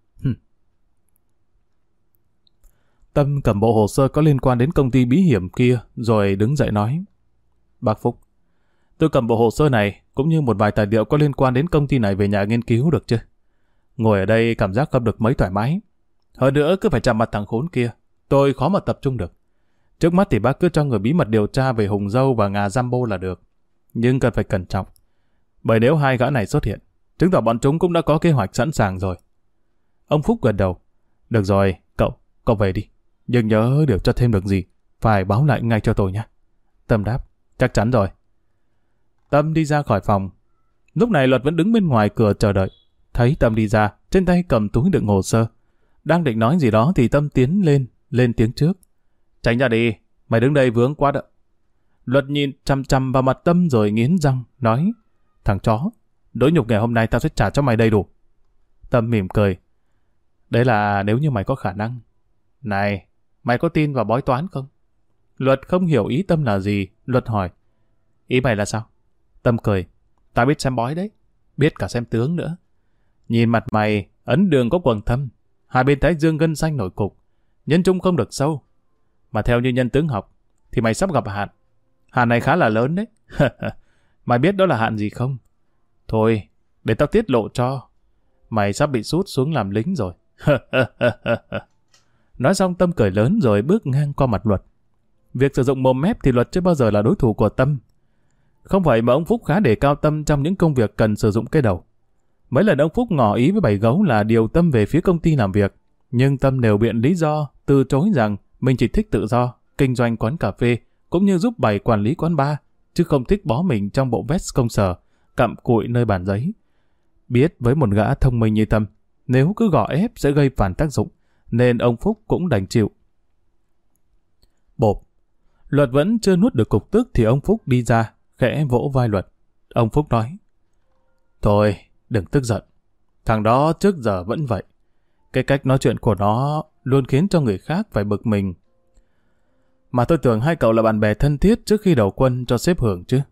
Tâm cầm bộ hồ sơ có liên quan đến công ty bí hiểm kia, rồi đứng dậy nói, bác Phúc, tôi cầm bộ hồ sơ này, cũng như một vài tài liệu có liên quan đến công ty này về nhà nghiên cứu được chứ? Ngồi ở đây cảm giác không được mấy thoải mái. Hơn nữa cứ phải chạm mặt thằng khốn kia, tôi khó mà tập trung được. Trước mắt thì bác cứ cho người bí mật điều tra về Hùng Dâu và Ngà Rambo là được. Nhưng cần phải cẩn trọng. Bởi nếu hai gã này xuất hiện, chứng tỏ bọn chúng cũng đã có kế hoạch sẵn sàng rồi. Ông Phúc gật đầu. Được rồi, cậu về đi. Nhưng nhớ điều tra thêm được gì, phải báo lại ngay cho tôi nhé. Tâm đáp, chắc chắn rồi. Tâm đi ra khỏi phòng. Lúc này Luật vẫn đứng bên ngoài cửa chờ đợi. Thấy Tâm đi ra, trên tay cầm túi đựng hồ sơ. Đang định nói gì đó thì Tâm tiến lên tiếng trước. Tránh ra đi, mày đứng đây vướng quá đó. Luật nhìn chằm chằm vào mặt Tâm rồi nghiến răng, nói, thằng chó, nỗi nhục ngày hôm nay tao sẽ trả cho mày đầy đủ. Tâm mỉm cười. Đấy là nếu như mày có khả năng. Này, mày có tin vào bói toán không? Luật không hiểu ý Tâm là gì. Luật hỏi, ý mày là sao? Tâm cười, tao biết xem bói đấy, biết cả xem tướng nữa. Nhìn mặt mày, ấn đường có quầng thâm, hai bên thái dương gân xanh nổi cục, nhân trung không được sâu. Mà theo như nhân tướng học, thì mày sắp gặp hạn. Hạn này khá là lớn đấy. Mày biết đó là hạn gì không? Thôi, để tao tiết lộ cho. Mày sắp bị sút xuống làm lính rồi. Nói xong Tâm cười lớn rồi bước ngang qua mặt Luật. Việc sử dụng mồm mép thì Luật chưa bao giờ là đối thủ của Tâm. Không phải mà ông Phúc khá đề cao Tâm trong những công việc cần sử dụng cái đầu. Mấy lần ông Phúc ngỏ ý với Bảy Gấu là điều Tâm về phía công ty làm việc, nhưng Tâm đều biện lý do, từ chối rằng mình chỉ thích tự do, kinh doanh quán cà phê, cũng như giúp Bảy quản lý quán bar, chứ không thích bó mình trong bộ vest công sở, cặm cụi nơi bàn giấy. Biết với một gã thông minh như Tâm, nếu cứ gò ép sẽ gây phản tác dụng, nên ông Phúc cũng đành chịu. Bộp. Luật vẫn chưa nuốt được cục tức thì ông Phúc đi ra, khẽ vỗ vai Luật. Ông Phúc nói, thôi, đừng tức giận. Thằng đó trước giờ vẫn vậy. Cái cách nói chuyện của nó luôn khiến cho người khác phải bực mình. Mà tôi tưởng hai cậu là bạn bè thân thiết trước khi đầu quân cho sếp hưởng chứ.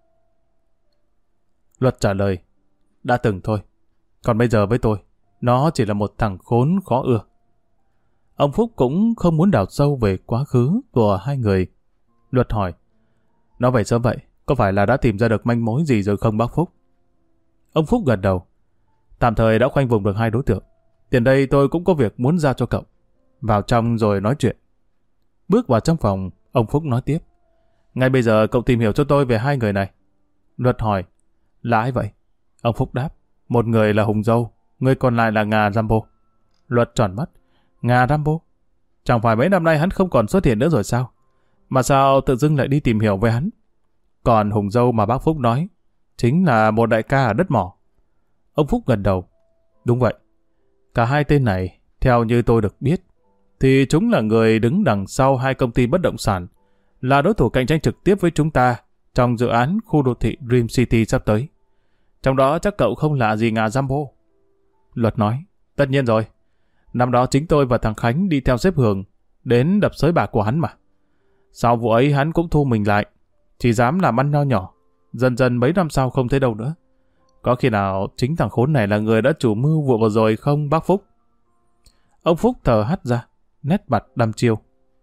Luật trả lời, đã từng thôi. Còn bây giờ với tôi, nó chỉ là một thằng khốn khó ưa. Ông Phúc cũng không muốn đào sâu về quá khứ của hai người. Luật hỏi, nó vậy sớm vậy, có phải là đã tìm ra được manh mối gì rồi không bác Phúc? Ông Phúc gật đầu. Tạm thời đã khoanh vùng được hai đối tượng. Tiền đây tôi cũng có việc muốn giao cho cậu. Vào trong rồi nói chuyện. Bước vào trong phòng, ông Phúc nói tiếp. Ngay bây giờ cậu tìm hiểu cho tôi về hai người này. Luật hỏi, là ai vậy? Ông Phúc đáp, một người là Hùng Dâu, người còn lại là Ngà Rambo. Luật tròn mắt, Ngà Rambo? Chẳng phải mấy năm nay hắn không còn xuất hiện nữa rồi sao? Mà sao tự dưng lại đi tìm hiểu về hắn? Còn Hùng Dâu mà bác Phúc nói, chính là một đại ca ở đất mỏ. Ông Phúc gật đầu. Đúng vậy. Cả hai tên này, theo như tôi được biết, thì chúng là người đứng đằng sau hai công ty bất động sản, là đối thủ cạnh tranh trực tiếp với chúng ta trong dự án khu đô thị Dream City sắp tới. Trong đó chắc cậu không lạ gì Ngà Rambo. Luật nói, tất nhiên rồi. Năm đó chính tôi và thằng Khánh đi theo sếp Hường đến đập sới bạc của hắn mà. Sau vụ ấy hắn cũng thu mình lại, chỉ dám làm ăn nho nhỏ. Dần dần mấy năm sau không thấy đâu nữa. Có khi nào chính thằng khốn này là người đã chủ mưu vụ vừa rồi không bác Phúc? Ông Phúc thở hắt ra, nét mặt đăm chiêu.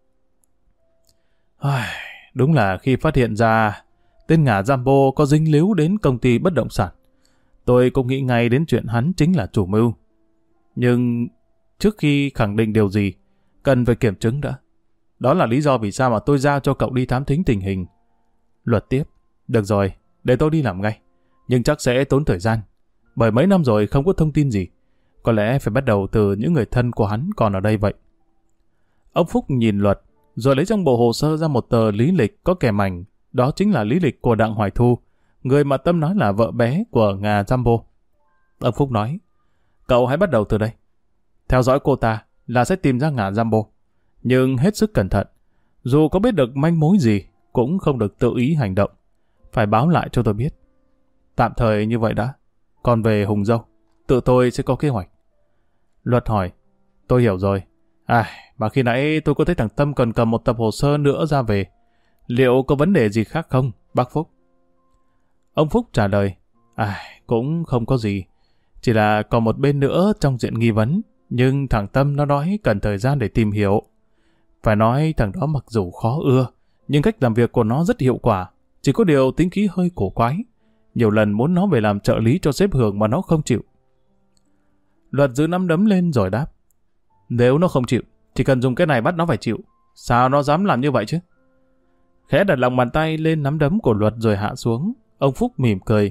Đúng là khi phát hiện ra tên Ngà Rambo có dính líu đến công ty bất động sản, tôi cũng nghĩ ngay đến chuyện hắn chính là chủ mưu. Nhưng trước khi khẳng định điều gì, cần phải kiểm chứng đã. Đó là lý do vì sao mà tôi giao cho cậu đi thám thính tình hình. Luật tiếp, được rồi, để tôi đi làm ngay. Nhưng chắc sẽ tốn thời gian, bởi mấy năm rồi không có thông tin gì. Có lẽ phải bắt đầu từ những người thân của hắn còn ở đây vậy. Ông Phúc nhìn Luật, rồi lấy trong bộ hồ sơ ra một tờ lý lịch có kèm ảnh. Đó chính là lý lịch của Đặng Hoài Thu, người mà Tâm nói là vợ bé của Ngà Rambo. Ông Phúc nói, cậu hãy bắt đầu từ đây. Theo dõi cô ta là sẽ tìm ra Ngà Rambo. Nhưng hết sức cẩn thận. Dù có biết được manh mối gì, cũng không được tự ý hành động. Phải báo lại cho tôi biết. Tạm thời như vậy đã. Còn về Hùng Dâu, tự tôi sẽ có kế hoạch. Luật hỏi, tôi hiểu rồi. Mà khi nãy tôi có thấy thằng Tâm còn cầm một tập hồ sơ nữa ra về. Liệu có vấn đề gì khác không, bác Phúc? Ông Phúc trả lời, cũng không có gì. Chỉ là còn một bên nữa trong diện nghi vấn, nhưng thằng Tâm nó nói cần thời gian để tìm hiểu. Phải nói thằng đó mặc dù khó ưa, nhưng cách làm việc của nó rất hiệu quả. Chỉ có điều tính khí hơi cổ quái. Nhiều lần muốn nó về làm trợ lý cho sếp Hường mà nó không chịu. Luật giữ nắm đấm lên rồi đáp, nếu nó không chịu, chỉ cần dùng cái này bắt nó phải chịu. Sao nó dám làm như vậy chứ? Khẽ đặt lòng bàn tay lên nắm đấm của Luật rồi hạ xuống. Ông Phúc mỉm cười.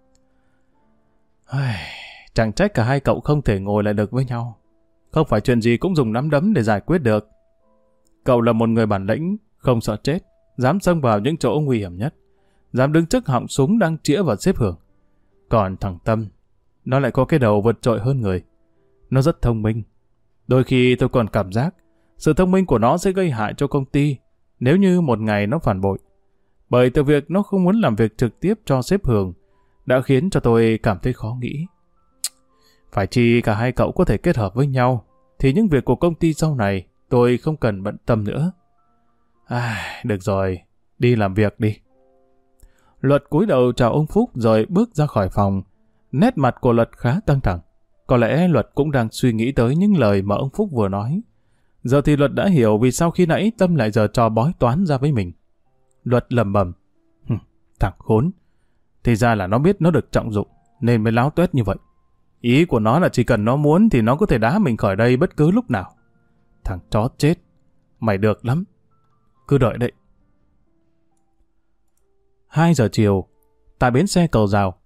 Chẳng trách cả hai cậu không thể ngồi lại được với nhau. Không phải chuyện gì cũng dùng nắm đấm để giải quyết được. Cậu là một người bản lĩnh, không sợ chết, dám xông vào những chỗ nguy hiểm nhất, dám đứng trước họng súng đang chĩa vào sếp Hường. Còn thằng Tâm, nó lại có cái đầu vượt trội hơn người. Nó rất thông minh. Đôi khi tôi còn cảm giác sự thông minh của nó sẽ gây hại cho công ty nếu như một ngày nó phản bội. Bởi từ việc nó không muốn làm việc trực tiếp cho sếp Hường đã khiến cho tôi cảm thấy khó nghĩ. Phải chi cả hai cậu có thể kết hợp với nhau thì những việc của công ty sau này tôi không cần bận tâm nữa. Được rồi, đi làm việc đi. Luật cúi đầu chào ông Phúc rồi bước ra khỏi phòng. Nét mặt của Luật khá căng thẳng. Có lẽ Luật cũng đang suy nghĩ tới những lời mà ông Phúc vừa nói. Giờ thì Luật đã hiểu vì sao khi nãy Tâm lại giở trò bói toán ra với mình. Luật lẩm bẩm, thằng khốn. Thì ra là nó biết nó được trọng dụng nên mới láo tuét như vậy. Ý của nó là chỉ cần nó muốn thì nó có thể đá mình khỏi đây bất cứ lúc nào. Thằng chó chết. Mày được lắm. Cứ đợi đấy. 2 giờ chiều, tại bến xe Cầu Rào.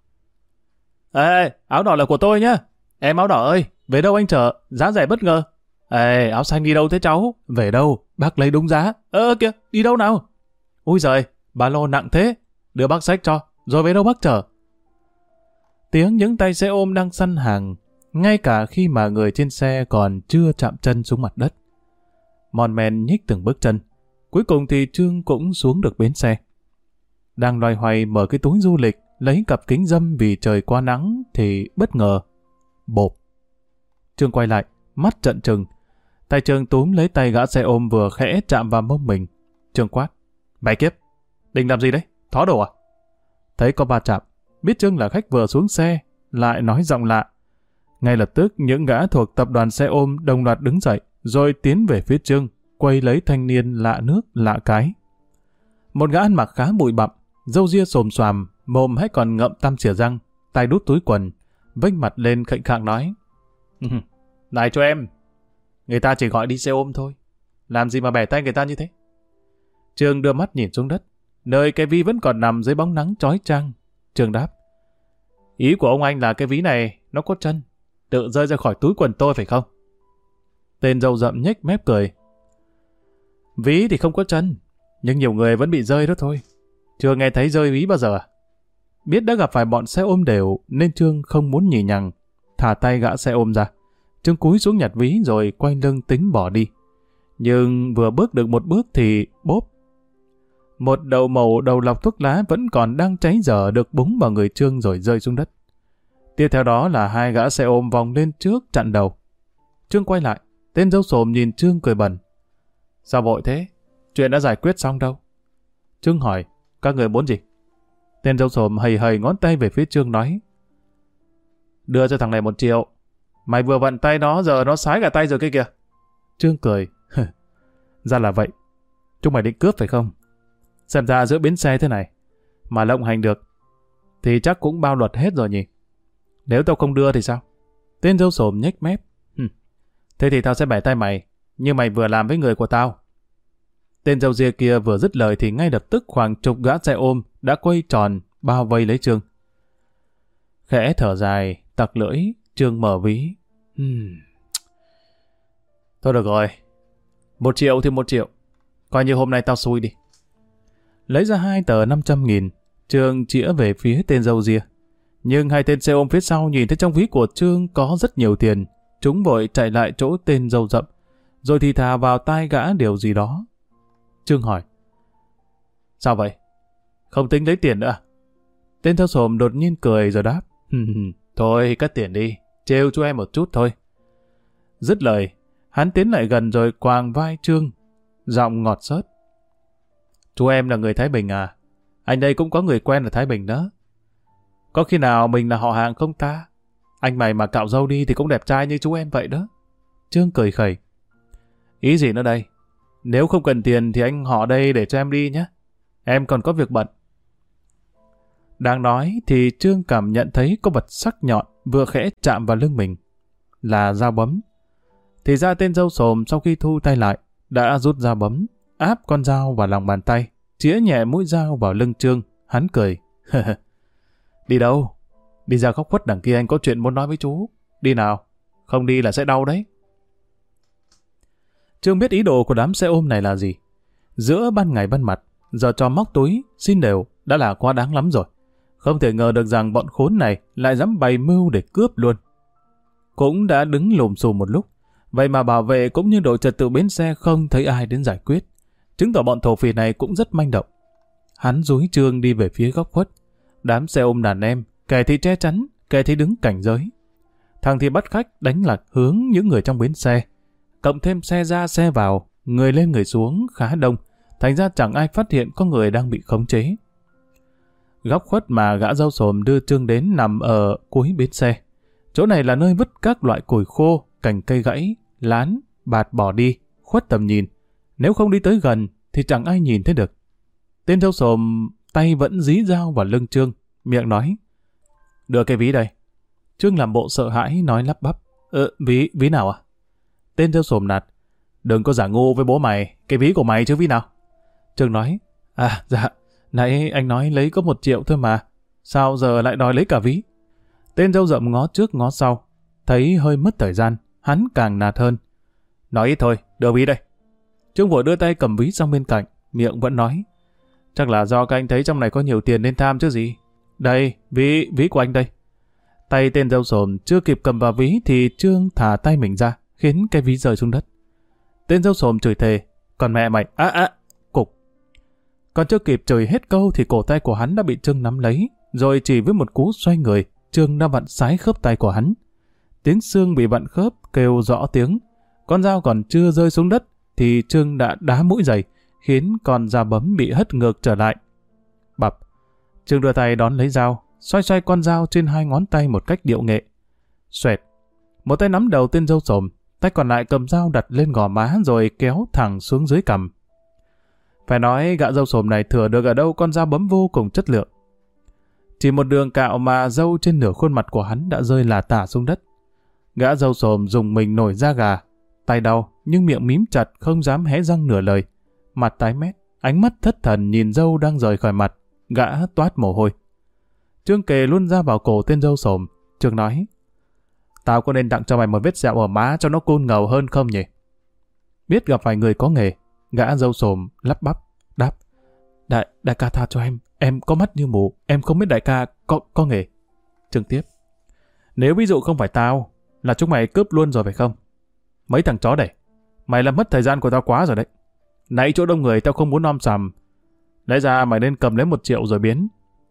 Ê, áo đỏ là của tôi nhá. Em áo đỏ ơi, về đâu anh chở? Giá rẻ bất ngờ. Ê, áo xanh đi đâu thế cháu? Về đâu? Bác lấy đúng giá. Kìa, đi đâu nào? Ui giời, ba lô nặng thế. Đưa bác xách cho, rồi về đâu bác chở? Tiếng những tay xe ôm đang săn hàng, ngay cả khi mà người trên xe còn chưa chạm chân xuống mặt đất. Mòn men nhích từng bước chân. Cuối cùng thì Trương cũng xuống được bến xe. Đang loay hoay mở cái túi du lịch, lấy cặp kính râm vì trời quá nắng thì bất ngờ. Bộp. Trương quay lại, mắt trợn trừng. Tay Trương túm lấy tay gã xe ôm vừa khẽ chạm vào mông mình. Trương quát. Mày kiếp, định làm gì đấy? Thó đồ à? Thấy có va chạm, biết Trương là khách vừa xuống xe, lại nói giọng lạ. Ngay lập tức những gã thuộc tập đoàn xe ôm đồng loạt đứng dậy, rồi tiến về phía Trương, quay lấy thanh niên lạ nước lạ cái. Một gã ăn mặc khá bụi bặm, râu ria xồm xoàm, mồm hay còn ngậm tăm xỉa răng, tay đút túi quần, vênh mặt lên khệnh khạng nói. Này cho em, người ta chỉ gọi đi xe ôm thôi, làm gì mà bẻ tay người ta như thế? Trương đưa mắt nhìn xuống đất, nơi cái ví vẫn còn nằm dưới bóng nắng chói chang. Trương đáp. Ý của ông anh là cái ví này nó có chân, tự rơi ra khỏi túi quần tôi phải không? Tên râu rậm nhếch mép cười. Ví thì không có chân, nhưng nhiều người vẫn bị rơi đó thôi. Chưa nghe thấy rơi ví bao giờ à? Biết đã gặp phải bọn xe ôm đều nên Trương không muốn nhì nhằng, thả tay gã xe ôm ra. Trương cúi xuống nhặt ví rồi quay lưng tính bỏ đi. Nhưng vừa bước được một bước thì bốp. Một đầu mẩu đầu lọc thuốc lá vẫn còn đang cháy dở được búng vào người Trương rồi rơi xuống đất. Tiếp theo đó là 2 gã xe ôm vòng lên trước chặn đầu. Trương quay lại, tên râu xồm nhìn Trương cười bẩn. Sao vội thế? Chuyện đã giải quyết xong đâu? Trương hỏi, các người muốn gì? Tên râu xồm hầy hầy ngón tay về phía Trương nói. Đưa cho thằng này 1 triệu. Mày vừa vặn tay nó, giờ nó sái cả tay rồi kia kìa. Trương cười. Ra là vậy. Chúng mày định cướp phải không? Xem ra giữa bến xe thế này mà lộng hành được thì chắc cũng bao luật hết rồi nhỉ. Nếu tao không đưa thì sao? Tên râu xồm nhếch mép. Thế thì tao sẽ bẻ tay mày, như mày vừa làm với người của tao. Tên râu ria kia vừa dứt lời thì ngay lập tức khoảng chục gã xe ôm đã quay tròn bao vây lấy Trương. Khẽ thở dài, tặc lưỡi, Trương mở ví. Thôi được rồi, 1 triệu thì 1 triệu, coi như hôm nay tao xui đi. Lấy ra 2 tờ 500.000, Trương chĩa về phía tên râu ria. Nhưng 2 tên xe ôm phía sau nhìn thấy trong ví của Trương có rất nhiều tiền. Chúng vội chạy lại chỗ tên râu rậm, rồi thì thà vào tai gã điều gì đó. Trương hỏi. Sao vậy? Không tính lấy tiền nữa à? Tên theo xồm đột nhiên cười rồi đáp. Thôi cất tiền đi, trêu chú em một chút thôi. Dứt lời, hắn tiến lại gần rồi quàng vai Trương, giọng ngọt xớt. Chú em là người Thái Bình à? Anh đây cũng có người quen ở Thái Bình đó. Có khi nào mình là họ hàng không ta? Anh mày mà cạo râu đi thì cũng đẹp trai như chú em vậy đó. Trương cười khẩy. Ý gì nữa đây? Nếu không cần tiền thì anh họ đây để cho em đi nhé. Em còn có việc bận. Đang nói thì Trương cảm nhận thấy có vật sắc nhọn vừa khẽ chạm vào lưng mình. Là dao bấm. Thì ra tên dâu xồm sau khi thu tay lại đã rút dao bấm, áp con dao vào lòng bàn tay, chĩa nhẹ mũi dao vào lưng Trương. Hắn cười. Đi đâu? Đi ra góc khuất đằng kia, anh có chuyện muốn nói với chú. Đi nào, không đi là sẽ đau đấy. Trương biết ý đồ của đám xe ôm này là gì. Giữa ban ngày ban mặt, giờ cho móc túi, xin đều đã là quá đáng lắm rồi. Không thể ngờ được rằng bọn khốn này lại dám bày mưu để cướp luôn. Cũng đã đứng lùm xùm một lúc, vậy mà bảo vệ cũng như đội trật tự bến xe không thấy ai đến giải quyết. Chứng tỏ bọn thổ phỉ này cũng rất manh động. Hắn dúi Trương đi về phía góc khuất. Đám xe ôm đàn em, kẻ thì che chắn, kẻ thì đứng cảnh giới. Thằng thì bắt khách đánh lạc hướng những người trong bến xe. Cộng thêm xe ra xe vào, người lên người xuống khá đông, thành ra chẳng ai phát hiện có người đang bị khống chế. Góc khuất mà gã dâu xồm đưa Trương đến nằm ở cuối bến xe. Chỗ này là nơi vứt các loại củi khô, cành cây gãy, lán, bạt bỏ đi, khuất tầm nhìn. Nếu không đi tới gần thì chẳng ai nhìn thấy được. Tên dâu xồm tay vẫn dí dao vào lưng Trương, miệng nói. Đưa cái ví đây. Trương làm bộ sợ hãi nói lắp bắp. Ví nào à? Tên dâu xồm nạt. Đừng có giả ngu với bố mày, cái ví của mày chứ ví nào? Trương nói. Dạ, nãy anh nói lấy có 1 triệu thôi mà. Sao giờ lại đòi lấy cả ví? Tên dâu rậm ngó trước ngó sau. Thấy hơi mất thời gian, hắn càng nạt hơn. Nói ít thôi, đưa ví đây. Trương vội đưa tay cầm ví sang bên cạnh, miệng vẫn nói. Chắc là do các anh thấy trong này có nhiều tiền nên tham chứ gì. Đây, ví của anh đây. Tay tên dâu xồm chưa kịp cầm vào ví thì Trương thả tay mình ra, khiến cái ví rơi xuống đất. Tên dâu xồm chửi thề. Còn mẹ mày, cục. Còn chưa kịp chửi hết câu thì cổ tay của hắn đã bị Trương nắm lấy, rồi chỉ với một cú xoay người, Trương đã vặn sái khớp tay của hắn. Tiếng xương bị vặn khớp kêu rõ tiếng. Con dao còn chưa rơi xuống đất thì Trương đã đá mũi giày, khiến con dao bấm bị hất ngược trở lại. Bập. Trương đưa tay đón lấy dao, xoay con dao trên 2 ngón tay một cách điệu nghệ. Xoẹt. Một tay nắm đầu tên dâu xồm, tay còn lại cầm dao đặt lên gò má rồi kéo thẳng xuống dưới cằm. Phải nói gã dâu xồm này thừa được ở đâu con dao bấm vô cùng chất lượng. Chỉ một đường cạo mà râu trên nửa khuôn mặt của hắn đã rơi lả tả xuống đất. Gã dâu xồm dùng mình nổi da gà, tay đau nhưng miệng mím chặt không dám hé răng nửa lời. Mặt tái mét, ánh mắt thất thần nhìn râu đang rời khỏi mặt, gã toát mồ hôi. Trương kề luôn ra vào cổ tên dâu xồm. Trương nói. Tao có nên tặng cho mày một vết sẹo ở má cho nó côn ngầu hơn không nhỉ? Biết gặp phải người có nghề, gã dâu xồm lắp bắp, đáp. Đại ca tha cho em có mắt như mù, em không biết đại ca có nghề. Trương tiếp. Nếu ví dụ không phải tao, là chúng mày cướp luôn rồi phải không? Mấy thằng chó đẻ, mày làm mất thời gian của tao quá rồi đấy. Nãy chỗ đông người tao không muốn om sòm. Lẽ ra mày nên cầm lấy 1 triệu rồi biến.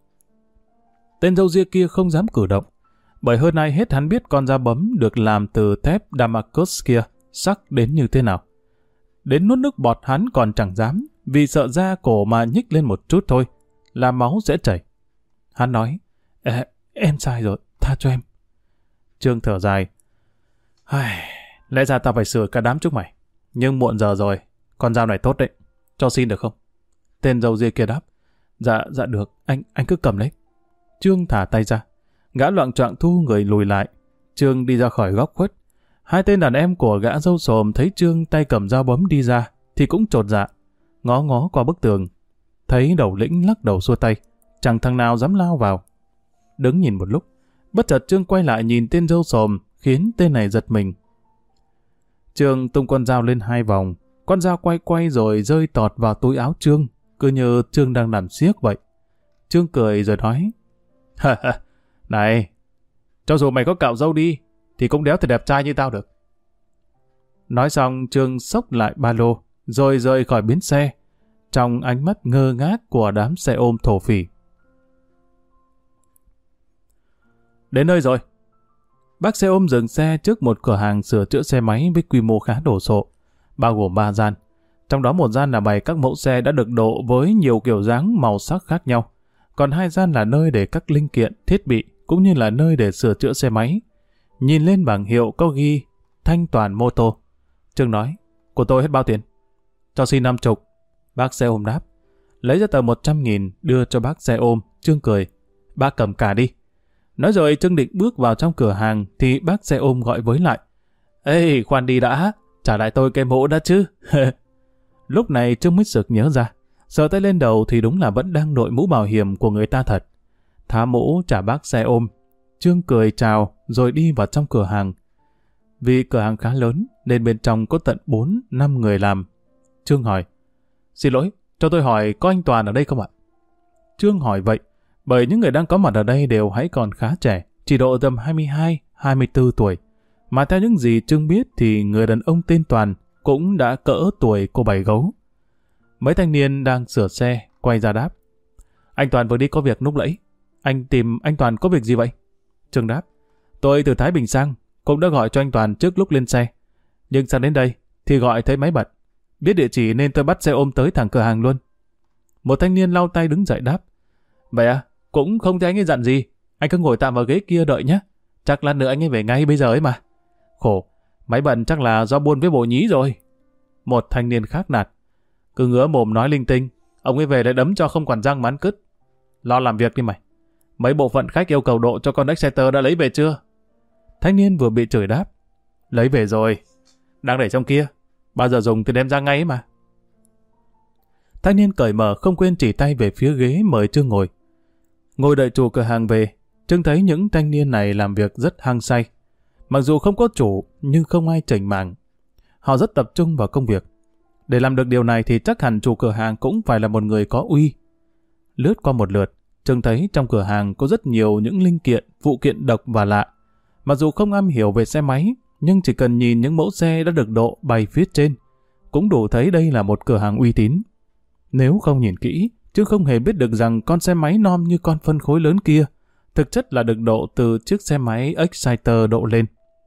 Tên dâu ria kia không dám cử động, bởi hơn ai hết hắn biết con dao bấm được làm từ thép Damascus kia sắc đến như thế nào. Đến nuốt nước bọt hắn còn chẳng dám, vì sợ da cổ mà nhích lên một chút thôi là máu sẽ chảy. Hắn nói. Em sai rồi, tha cho em. Trương thở dài. Lẽ ra tao phải sửa cả đám chúng mày, nhưng muộn giờ rồi. Con dao này tốt đấy, cho xin được không? Tên dâu ria kia đáp. Dạ được, anh cứ cầm lấy. Trương thả tay ra. Gã loạng choạng thu người lùi lại. Trương đi ra khỏi góc khuất. 2 tên đàn em của gã dâu xồm thấy Trương tay cầm dao bấm đi ra thì cũng chột dạ, ngó qua bức tường. Thấy đầu lĩnh lắc đầu xua tay, chẳng thằng nào dám lao vào. Đứng nhìn một lúc, bất chợt Trương quay lại nhìn tên dâu xồm, khiến tên này giật mình. Trương tung con dao lên 2 vòng, con dao quay rồi rơi tọt vào túi áo Trương, cứ như Trương đang làm xiếc vậy. Trương cười rồi nói. Này, cho dù mày có cạo râu đi thì cũng đéo thể đẹp trai như tao được. Nói xong Trương xốc lại ba lô rồi rời khỏi bến xe. trong ánh mắt ngơ ngác của đám xe ôm thổ phỉ. Đến nơi rồi. Bác xe ôm dừng xe trước một cửa hàng sửa chữa xe máy với quy mô khá đồ sộ, bao gồm 3 gian. Trong đó một gian là bày các mẫu xe đã được độ với nhiều kiểu dáng màu sắc khác nhau. Còn 2 gian là nơi để các linh kiện, thiết bị, cũng như là nơi để sửa chữa xe máy. Nhìn lên bảng hiệu có ghi Thanh Toàn Mô Tô. Trương nói, của tôi hết bao tiền? Cho xin 50. Bác xe ôm đáp. Lấy ra tờ 100.000 đưa cho bác xe ôm. Trương cười, bác cầm cả đi. Nói rồi Trương định bước vào trong cửa hàng thì bác xe ôm gọi với lại. Ê, khoan đi đã, trả lại tôi cái mũ đã chứ. Lúc này Trương mới sực nhớ ra, sờ tay lên đầu thì đúng là vẫn đang đội mũ bảo hiểm của người ta thật. Tháo mũ trả bác xe ôm, Trương cười chào rồi đi vào trong cửa hàng. Vì cửa hàng khá lớn nên bên trong có tận 4-5 người làm. Trương hỏi, xin lỗi, cho tôi hỏi có anh Toàn ở đây không ạ? Trương hỏi vậy, bởi những người đang có mặt ở đây đều hãy còn khá trẻ, chỉ độ tầm 22-24 tuổi. Mà theo những gì Trương biết thì người đàn ông tên Toàn cũng đã cỡ tuổi cô Bảy Gấu. Mấy thanh niên đang sửa xe, quay ra đáp. Anh Toàn vừa đi có việc lúc nãy. Anh tìm anh Toàn có việc gì vậy? Trương đáp. Tôi từ Thái Bình sang, cũng đã gọi cho anh Toàn trước lúc lên xe. Nhưng sang đến đây thì gọi thấy máy bật. Biết địa chỉ nên tôi bắt xe ôm tới thẳng cửa hàng luôn. Một thanh niên lau tay đứng dậy đáp. Vậy à, cũng không thấy anh ấy dặn gì. Anh cứ ngồi tạm vào ghế kia đợi nhé. Chắc lát nữa anh ấy về ngay bây giờ ấy mà. Khổ, máy bận chắc là do buôn với bộ nhí rồi. Một thanh niên khác nạt. Cứ ngứa mồm nói linh tinh, ông ấy về lại đấm cho không còn răng mà ăn cứt. Lo làm việc đi mày. Mấy bộ phận khách yêu cầu độ cho con Exciter đã lấy về chưa? Thanh niên vừa bị chửi đáp. Lấy về rồi. Đang để trong kia. Bao giờ dùng thì đem ra ngay mà. Thanh niên cởi mở không quên chỉ tay về phía ghế mời Trương ngồi. Ngồi đợi chủ cửa hàng về, Trương thấy những thanh niên này làm việc rất hăng say. Mặc dù không có chủ, nhưng không ai chảnh mảng. Họ rất tập trung vào công việc. Để làm được điều này thì chắc hẳn chủ cửa hàng cũng phải là một người có uy. Lướt qua một lượt, Trương thấy trong cửa hàng có rất nhiều những linh kiện, phụ kiện độc và lạ. Mặc dù không am hiểu về xe máy, nhưng chỉ cần nhìn những mẫu xe đã được độ bày phía trên, cũng đủ thấy đây là một cửa hàng uy tín. Nếu không nhìn kỹ, chứ không hề biết được rằng con xe máy non như con phân khối lớn kia, thực chất là được độ từ chiếc xe máy Exciter độ lên.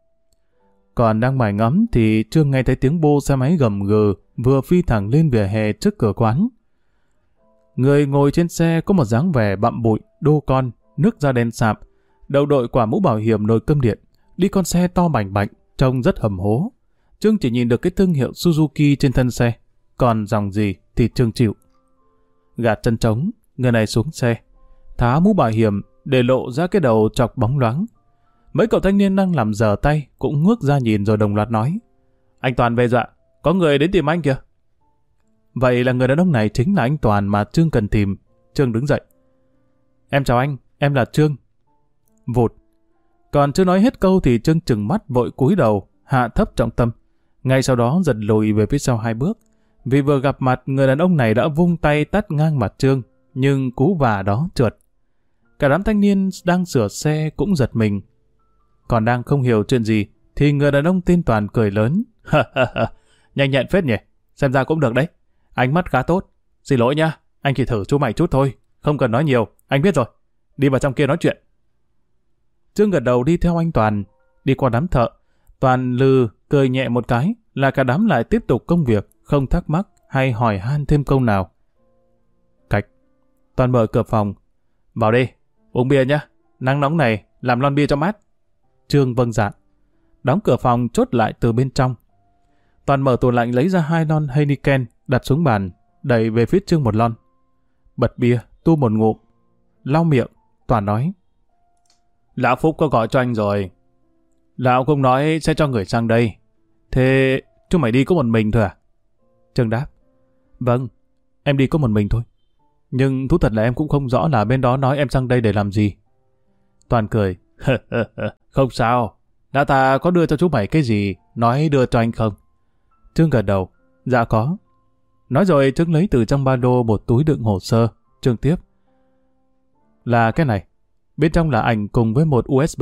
Còn đang mải ngắm thì Trương nghe thấy tiếng bô xe máy gầm gừ vừa phi thẳng lên vỉa hè trước cửa quán. Người ngồi trên xe có một dáng vẻ bặm bụi, đô con, nước da đen sạm, đầu đội quả mũ bảo hiểm nồi cơm điện, đi con xe to bành bạch, trông rất hầm hố. Trương chỉ nhìn được cái thương hiệu Suzuki trên thân xe, còn dòng gì thì Trương chịu. Gạt chân trống, người này xuống xe, tháo mũ bảo hiểm để lộ ra cái đầu chọc bóng loáng. Mấy cậu thanh niên đang làm dở tay cũng ngước ra nhìn rồi đồng loạt nói. Anh Toàn về rồi ạ, có người đến tìm anh kìa. Vậy là người đàn ông này chính là anh Toàn mà Trương cần tìm. Trương đứng dậy. Em chào anh, em là Trương. Vụt. Còn chưa nói hết câu thì Trương trừng mắt vội cúi đầu, hạ thấp trọng tâm. Ngay sau đó giật lùi về phía sau 2 bước. Vì vừa gặp mặt, người đàn ông này đã vung tay tát ngang mặt Trương, nhưng cú vả đó trượt. Cả đám thanh niên đang sửa xe cũng giật mình. Còn đang không hiểu chuyện gì, thì người đàn ông tên Toàn cười lớn. Nhanh nhẹn phết nhỉ, xem ra cũng được đấy. Ánh mắt khá tốt. Xin lỗi nha, anh chỉ thử chú mày chút thôi, không cần nói nhiều, anh biết rồi. Đi vào trong kia nói chuyện. Trương gật đầu đi theo anh Toàn, đi qua đám thợ. Toàn lừ, cười nhẹ một cái, là cả đám lại tiếp tục công việc, không thắc mắc hay hỏi han thêm câu nào. Cạch. Toàn mở cửa phòng. Vào đi, uống bia nhá, nắng nóng này, làm lon bia cho mát. Trương vâng dạ. Đóng cửa phòng chốt lại từ bên trong. Toàn mở tủ lạnh lấy ra 2 lon Heineken đặt xuống bàn, đẩy về phía Trương một lon. Bật bia, tu một ngụm. Lau miệng, Toàn nói. Lão Phúc có gọi cho anh rồi. Lão cũng nói sẽ cho người sang đây. Thế chúng mày đi có một mình thôi à? Trương đáp. Vâng, em đi có một mình thôi. Nhưng thú thật là em cũng không rõ là bên đó nói em sang đây để làm gì. Toàn cười. Không sao. Đã ta có đưa cho chú mày cái gì, nói đưa cho anh không? Trương gật đầu. Dạ có. Nói rồi Trương lấy từ trong ba lô một túi đựng hồ sơ. Trương tiếp. Là cái này. Bên trong là ảnh cùng với một USB.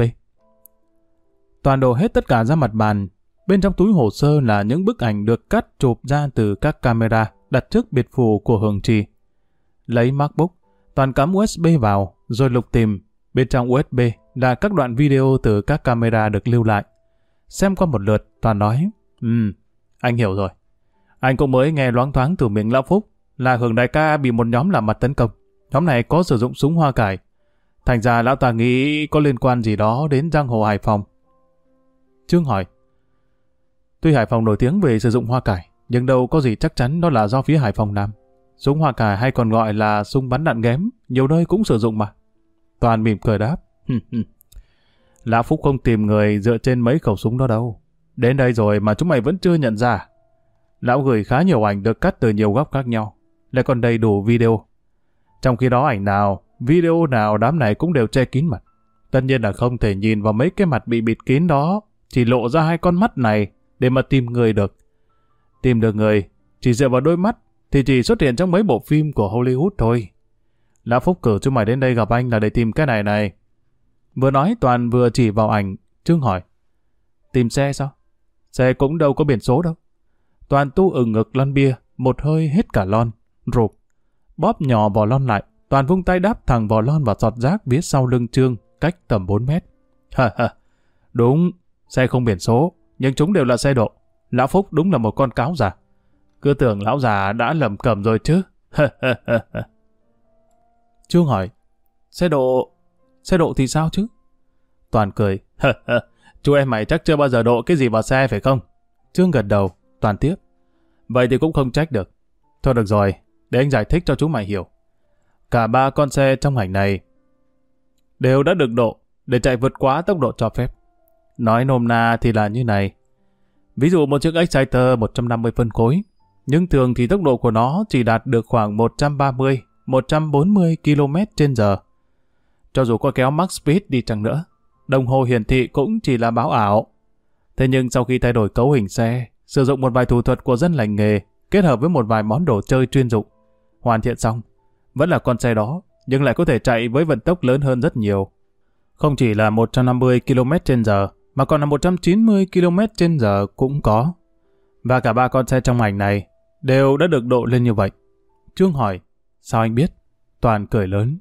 Toàn đổ hết tất cả ra mặt bàn. Bên trong túi hồ sơ là những bức ảnh được cắt chụp ra từ các camera đặt trước biệt phủ của Hường Trì. Lấy MacBook, Toàn cắm USB vào, rồi lục tìm. Bên trong USB là các đoạn video từ các camera được lưu lại. Xem qua một lượt, Toàn nói, anh hiểu rồi. Anh cũng mới nghe loáng thoáng từ miệng Lão Phúc là Hường đại ca bị một nhóm làm mặt tấn công. Nhóm này có sử dụng súng hoa cải. Thành ra lão ta nghĩ có liên quan gì đó đến giang hồ Hải Phòng. Trương hỏi, tuy Hải Phòng nổi tiếng về sử dụng hoa cải, nhưng đâu có gì chắc chắn đó là do phía Hải Phòng làm. Súng hoa cải hay còn gọi là súng bắn đạn ghém, nhiều nơi cũng sử dụng mà. Toàn mỉm cười đáp, Lão Phúc không tìm người dựa trên mấy khẩu súng đó đâu. Đến đây rồi mà chúng mày vẫn chưa nhận ra. Lão gửi khá nhiều ảnh được cắt từ nhiều góc khác nhau, lại còn đầy đủ video. Trong khi đó ảnh nào, video nào đám này cũng đều che kín mặt. Tất nhiên là không thể nhìn vào mấy cái mặt bị bịt kín đó, chỉ lộ ra hai con mắt này để mà tìm người được. Tìm được người, chỉ dựa vào đôi mắt, thì chỉ xuất hiện trong mấy bộ phim của Hollywood thôi. Lão Phúc cử chúng mày đến đây gặp anh là để tìm cái này này. Vừa nói Toàn vừa chỉ vào ảnh. Trương hỏi, tìm xe sao? Xe cũng đâu có biển số đâu. Toàn tu ngực lon bia, một hơi hết cả lon, rụp. Bóp nhỏ vỏ lon lại, Toàn vung tay đáp thẳng vỏ lon vào giọt rác phía sau lưng Trương, cách tầm 4 mét. Đúng, xe không biển số, nhưng chúng đều là xe độ. Lão Phúc đúng là một con cáo già. Cứ tưởng lão già đã lẩm cẩm rồi chứ. Trương hỏi, xe độ thì sao chứ? Toàn cười, chú em mày chắc chưa bao giờ độ cái gì vào xe phải không? Trương gật đầu. Toàn tiếp, vậy thì cũng không trách được. Thôi được rồi, để anh giải thích cho chú mày hiểu. Cả 3 con xe trong ảnh này đều đã được độ để chạy vượt quá tốc độ cho phép. Nói nôm na thì là như này. Ví dụ một chiếc Exciter 150 phân khối, nhưng thường thì tốc độ của nó chỉ đạt được khoảng 130-140 km/h. Cho dù có kéo max speed đi chăng nữa, đồng hồ hiển thị cũng chỉ là báo ảo. Thế nhưng sau khi thay đổi cấu hình xe, sử dụng một vài thủ thuật của dân lành nghề, kết hợp với một vài món đồ chơi chuyên dụng, hoàn thiện xong, vẫn là con xe đó, nhưng lại có thể chạy với vận tốc lớn hơn rất nhiều. Không chỉ là 150 km/h, mà còn là 190 km/h cũng có. Và cả 3 con xe trong ảnh này đều đã được độ lên như vậy. Trương hỏi, sao anh biết? Toàn cười lớn.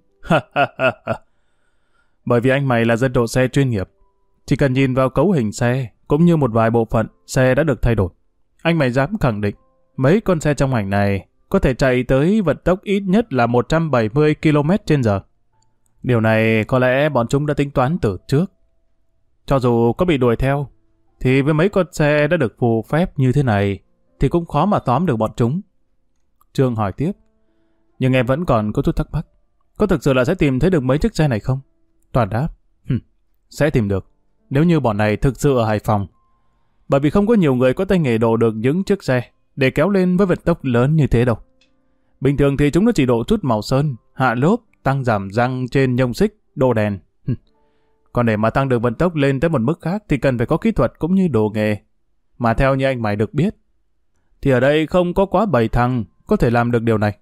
Bởi vì anh mày là dân độ xe chuyên nghiệp. Chỉ cần nhìn vào cấu hình xe, cũng như một vài bộ phận xe đã được thay đổi, anh mày dám khẳng định mấy con xe trong ảnh này có thể chạy tới vận tốc ít nhất là 170 km/h. Điều này có lẽ bọn chúng đã tính toán từ trước. Cho dù có bị đuổi theo, thì với mấy con xe đã được phù phép như thế này, thì cũng khó mà tóm được bọn chúng. Trương hỏi tiếp, nhưng em vẫn còn có chút thắc mắc. Có thực sự là sẽ tìm thấy được mấy chiếc xe này không? Toàn đáp, sẽ tìm được, nếu như bọn này thực sự ở Hải Phòng. Bởi vì không có nhiều người có tay nghề độ được những chiếc xe để kéo lên với vận tốc lớn như thế đâu. Bình thường thì chúng nó chỉ độ chút màu sơn, hạ lốp, tăng giảm răng trên nhông xích, độ đèn. Còn để mà tăng được vận tốc lên tới một mức khác thì cần phải có kỹ thuật cũng như đồ nghề. Mà theo như anh mày được biết, thì ở đây không có quá 7 thằng có thể làm được điều này.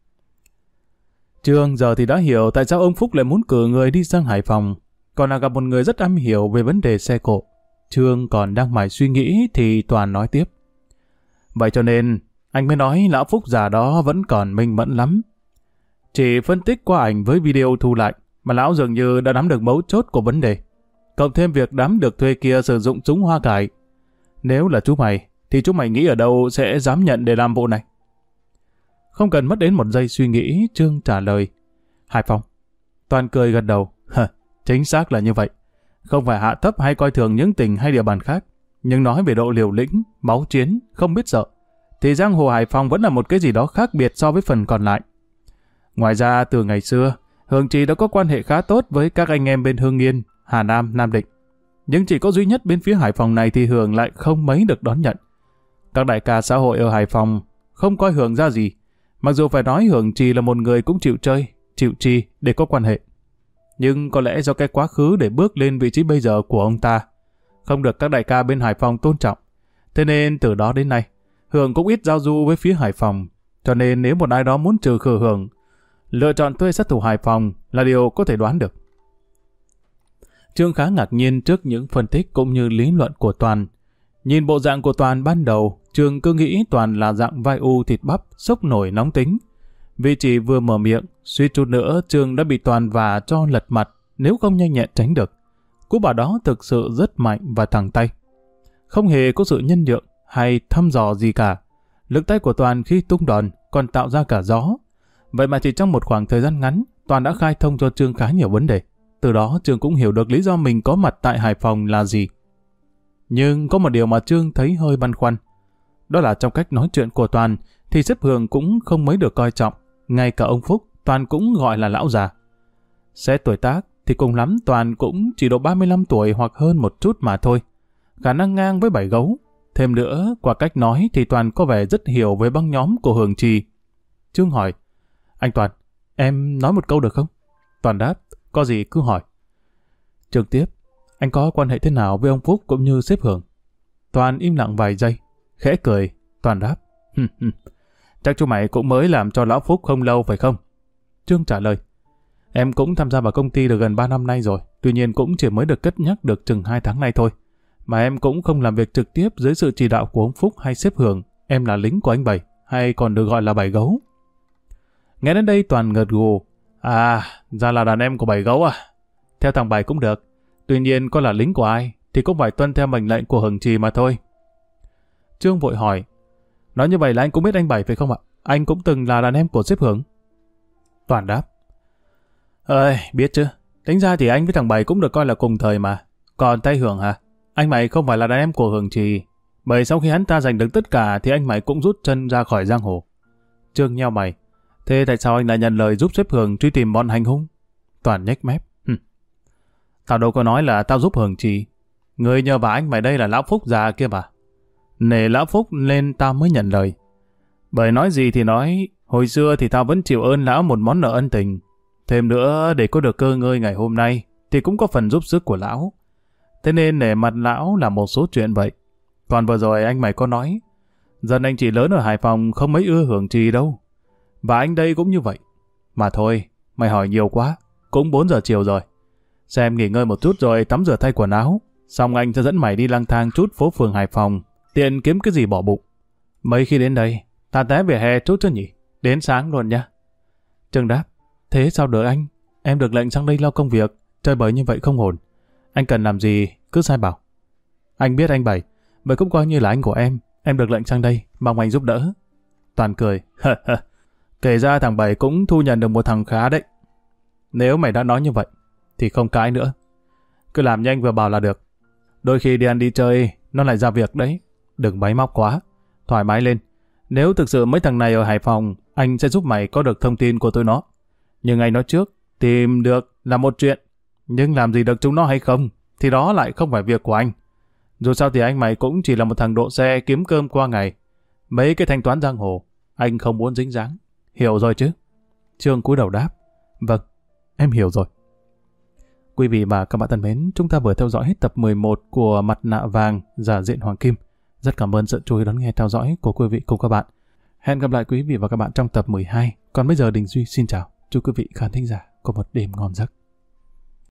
Trương giờ thì đã hiểu tại sao ông Phúc lại muốn cử người đi sang Hải Phòng, còn là gặp một người rất am hiểu về vấn đề xe cộ. Trương còn đang mải suy nghĩ thì Toàn nói tiếp. Vậy cho nên, anh mới nói lão Phúc già đó vẫn còn minh mẫn lắm. Chỉ phân tích qua ảnh với video thu lại, mà lão dường như đã nắm được mấu chốt của vấn đề. Cộng thêm việc đám được thuê kia sử dụng súng hoa cải. Nếu là chú mày, thì chú mày nghĩ ở đâu sẽ dám nhận để làm vụ này? Không cần mất đến một giây suy nghĩ, Trương trả lời. Hải Phòng. Toàn cười gật đầu. Chính xác là như vậy. Không phải hạ thấp hay coi thường những tỉnh hay địa bàn khác. Nhưng nói về độ liều lĩnh, máu chiến, không biết sợ, thì giang hồ Hải Phòng vẫn là một cái gì đó khác biệt so với phần còn lại. Ngoài ra, từ ngày xưa, Hường Trì đã có quan hệ khá tốt với các anh em bên Hưng Yên, Hà Nam, Nam Định. Nhưng chỉ có duy nhất bên phía Hải Phòng này thì Hường lại không mấy được đón nhận. Các đại ca xã hội ở Hải Phòng không coi Hường ra gì, mặc dù phải nói Hường Trì là một người cũng chịu chơi, chịu chi để có quan hệ. Nhưng có lẽ do cái quá khứ để bước lên vị trí bây giờ của ông ta không được các đại ca bên Hải Phòng tôn trọng, thế nên từ đó đến nay Hường cũng ít giao du với phía Hải Phòng. Cho nên nếu một ai đó muốn trừ khử Hường, lựa chọn thuê sát thủ Hải Phòng là điều có thể đoán được. Trương khá ngạc nhiên trước những phân tích cũng như lý luận của Toàn. Nhìn bộ dạng của Toàn ban đầu Trương cứ nghĩ Toàn là dạng vai u thịt bắp, sốc nổi nóng tính. Vì chỉ vừa mở miệng, suýt chút nữa Trương đã bị Toàn vả cho lật mặt nếu không nhanh nhẹn tránh được. Cú bà đó thực sự rất mạnh và thẳng tay. Không hề có sự nhân nhượng hay thăm dò gì cả. Lực tay của Toàn khi tung đòn còn tạo ra cả gió. Vậy mà chỉ trong một khoảng thời gian ngắn, Toàn đã khai thông cho Trương khá nhiều vấn đề. Từ đó Trương cũng hiểu được lý do mình có mặt tại Hải Phòng là gì. Nhưng có một điều mà Trương thấy hơi băn khoăn. Đó là trong cách nói chuyện của Toàn thì sếp Hường cũng không mấy được coi trọng. Ngay cả ông Phúc, Toàn cũng gọi là lão già. Xét tuổi tác thì cùng lắm Toàn cũng chỉ độ 35 tuổi hoặc hơn một chút mà thôi. Khả năng ngang với Bảy Gấu. Thêm nữa, qua cách nói thì Toàn có vẻ rất hiểu về băng nhóm của Hường Trì. Trương hỏi, anh Toàn, em nói một câu được không? Toàn đáp, có gì cứ hỏi. Trương tiếp, anh có quan hệ thế nào với ông Phúc cũng như sếp Hường? Toàn im lặng vài giây, khẽ cười. Toàn đáp, chắc chú mày cũng mới làm cho lão Phúc không lâu phải không? Trương trả lời, em cũng tham gia vào công ty được gần 3 năm nay rồi, tuy nhiên cũng chỉ mới được cất nhắc được chừng 2 tháng nay thôi. Mà em cũng không làm việc trực tiếp dưới sự chỉ đạo của ông Phúc hay sếp Hường, em là lính của anh Bảy, hay còn được gọi là Bảy Gấu. Nghe đến đây Toàn gật gù, ra là đàn em của Bảy Gấu à? Theo thằng Bảy cũng được, tuy nhiên có là lính của ai thì cũng phải tuân theo mệnh lệnh của Hường Trì mà thôi. Trương vội hỏi, nói như vậy là anh cũng biết anh Bảy phải không ạ? Anh cũng từng là đàn em của sếp Hường. Toàn đáp, biết chứ, tính ra thì anh với thằng Bảy cũng được coi là cùng thời mà. Còn tay Hường hả? Anh Mày không phải là đàn em của Hường Trì, bởi sau khi hắn ta giành được tất cả thì anh Mày cũng rút chân ra khỏi giang hồ. Trương nheo mày, thế tại sao anh lại nhận lời giúp sếp Hường truy tìm bọn hành hung? Toàn nhếch mép, tao đâu có nói là tao giúp Hường Trì, người nhờ vả anh Mày đây là lão Phúc già kia mà. Nể lão Phúc nên tao mới nhận lời. Bởi nói gì thì nói, hồi xưa thì tao vẫn chịu ơn lão một món nợ ân tình. Thêm nữa, để có được cơ ngơi ngày hôm nay thì cũng có phần giúp sức của lão. Thế nên nể mặt lão là một số chuyện vậy. Còn vừa rồi anh Mày có nói, dân anh chị lớn ở Hải Phòng không mấy ưa Hường Trì đâu. Và anh đây cũng như vậy. Mà thôi, mày hỏi nhiều quá, cũng 4 giờ chiều rồi. Xem nghỉ ngơi một chút rồi tắm rửa thay quần áo. Xong anh sẽ dẫn mày đi lang thang chút phố phường Hải Phòng, tiện kiếm cái gì bỏ bụng. Mấy khi đến đây, ta té về hè chút chứ nhỉ? Đến sáng luôn nha. Trương đáp, thế sao đợi anh? Em được lệnh sang đây lo công việc, chơi bời như vậy không ổn. Anh cần làm gì, cứ sai bảo. Anh biết anh Bảy, vậy cũng coi như là anh của em được lệnh sang đây, mong anh giúp đỡ. Toàn cười, kể ra thằng Bảy cũng thu nhận được một thằng khá đấy. Nếu mày đã nói như vậy, thì không cãi nữa. Cứ làm như anh vừa bảo là được. Đôi khi đi ăn đi chơi, nó lại ra việc đấy. Đừng máy móc quá, thoải mái lên. Nếu thực sự mấy thằng này ở Hải Phòng, anh sẽ giúp mày có được thông tin của tụi nó. Nhưng anh nói trước, tìm được là một chuyện. Nhưng làm gì được chúng nó hay không, thì đó lại không phải việc của anh. Dù sao thì anh mày cũng chỉ là một thằng độ xe kiếm cơm qua ngày. Mấy cái thanh toán giang hồ, anh không muốn dính dáng. Hiểu rồi chứ? Trương cúi đầu đáp, vâng, em hiểu rồi. Quý vị và các bạn thân mến, chúng ta vừa theo dõi hết tập 11 của Mặt nạ vàng giả diện Hoàng Kim. Rất cảm ơn sự chú ý đón nghe theo dõi của quý vị cùng các bạn. Hẹn gặp lại quý vị và các bạn trong tập 12. Còn bây giờ Đình Duy xin chào. Chúc quý vị khán thính giả có một đêm ngon giấc.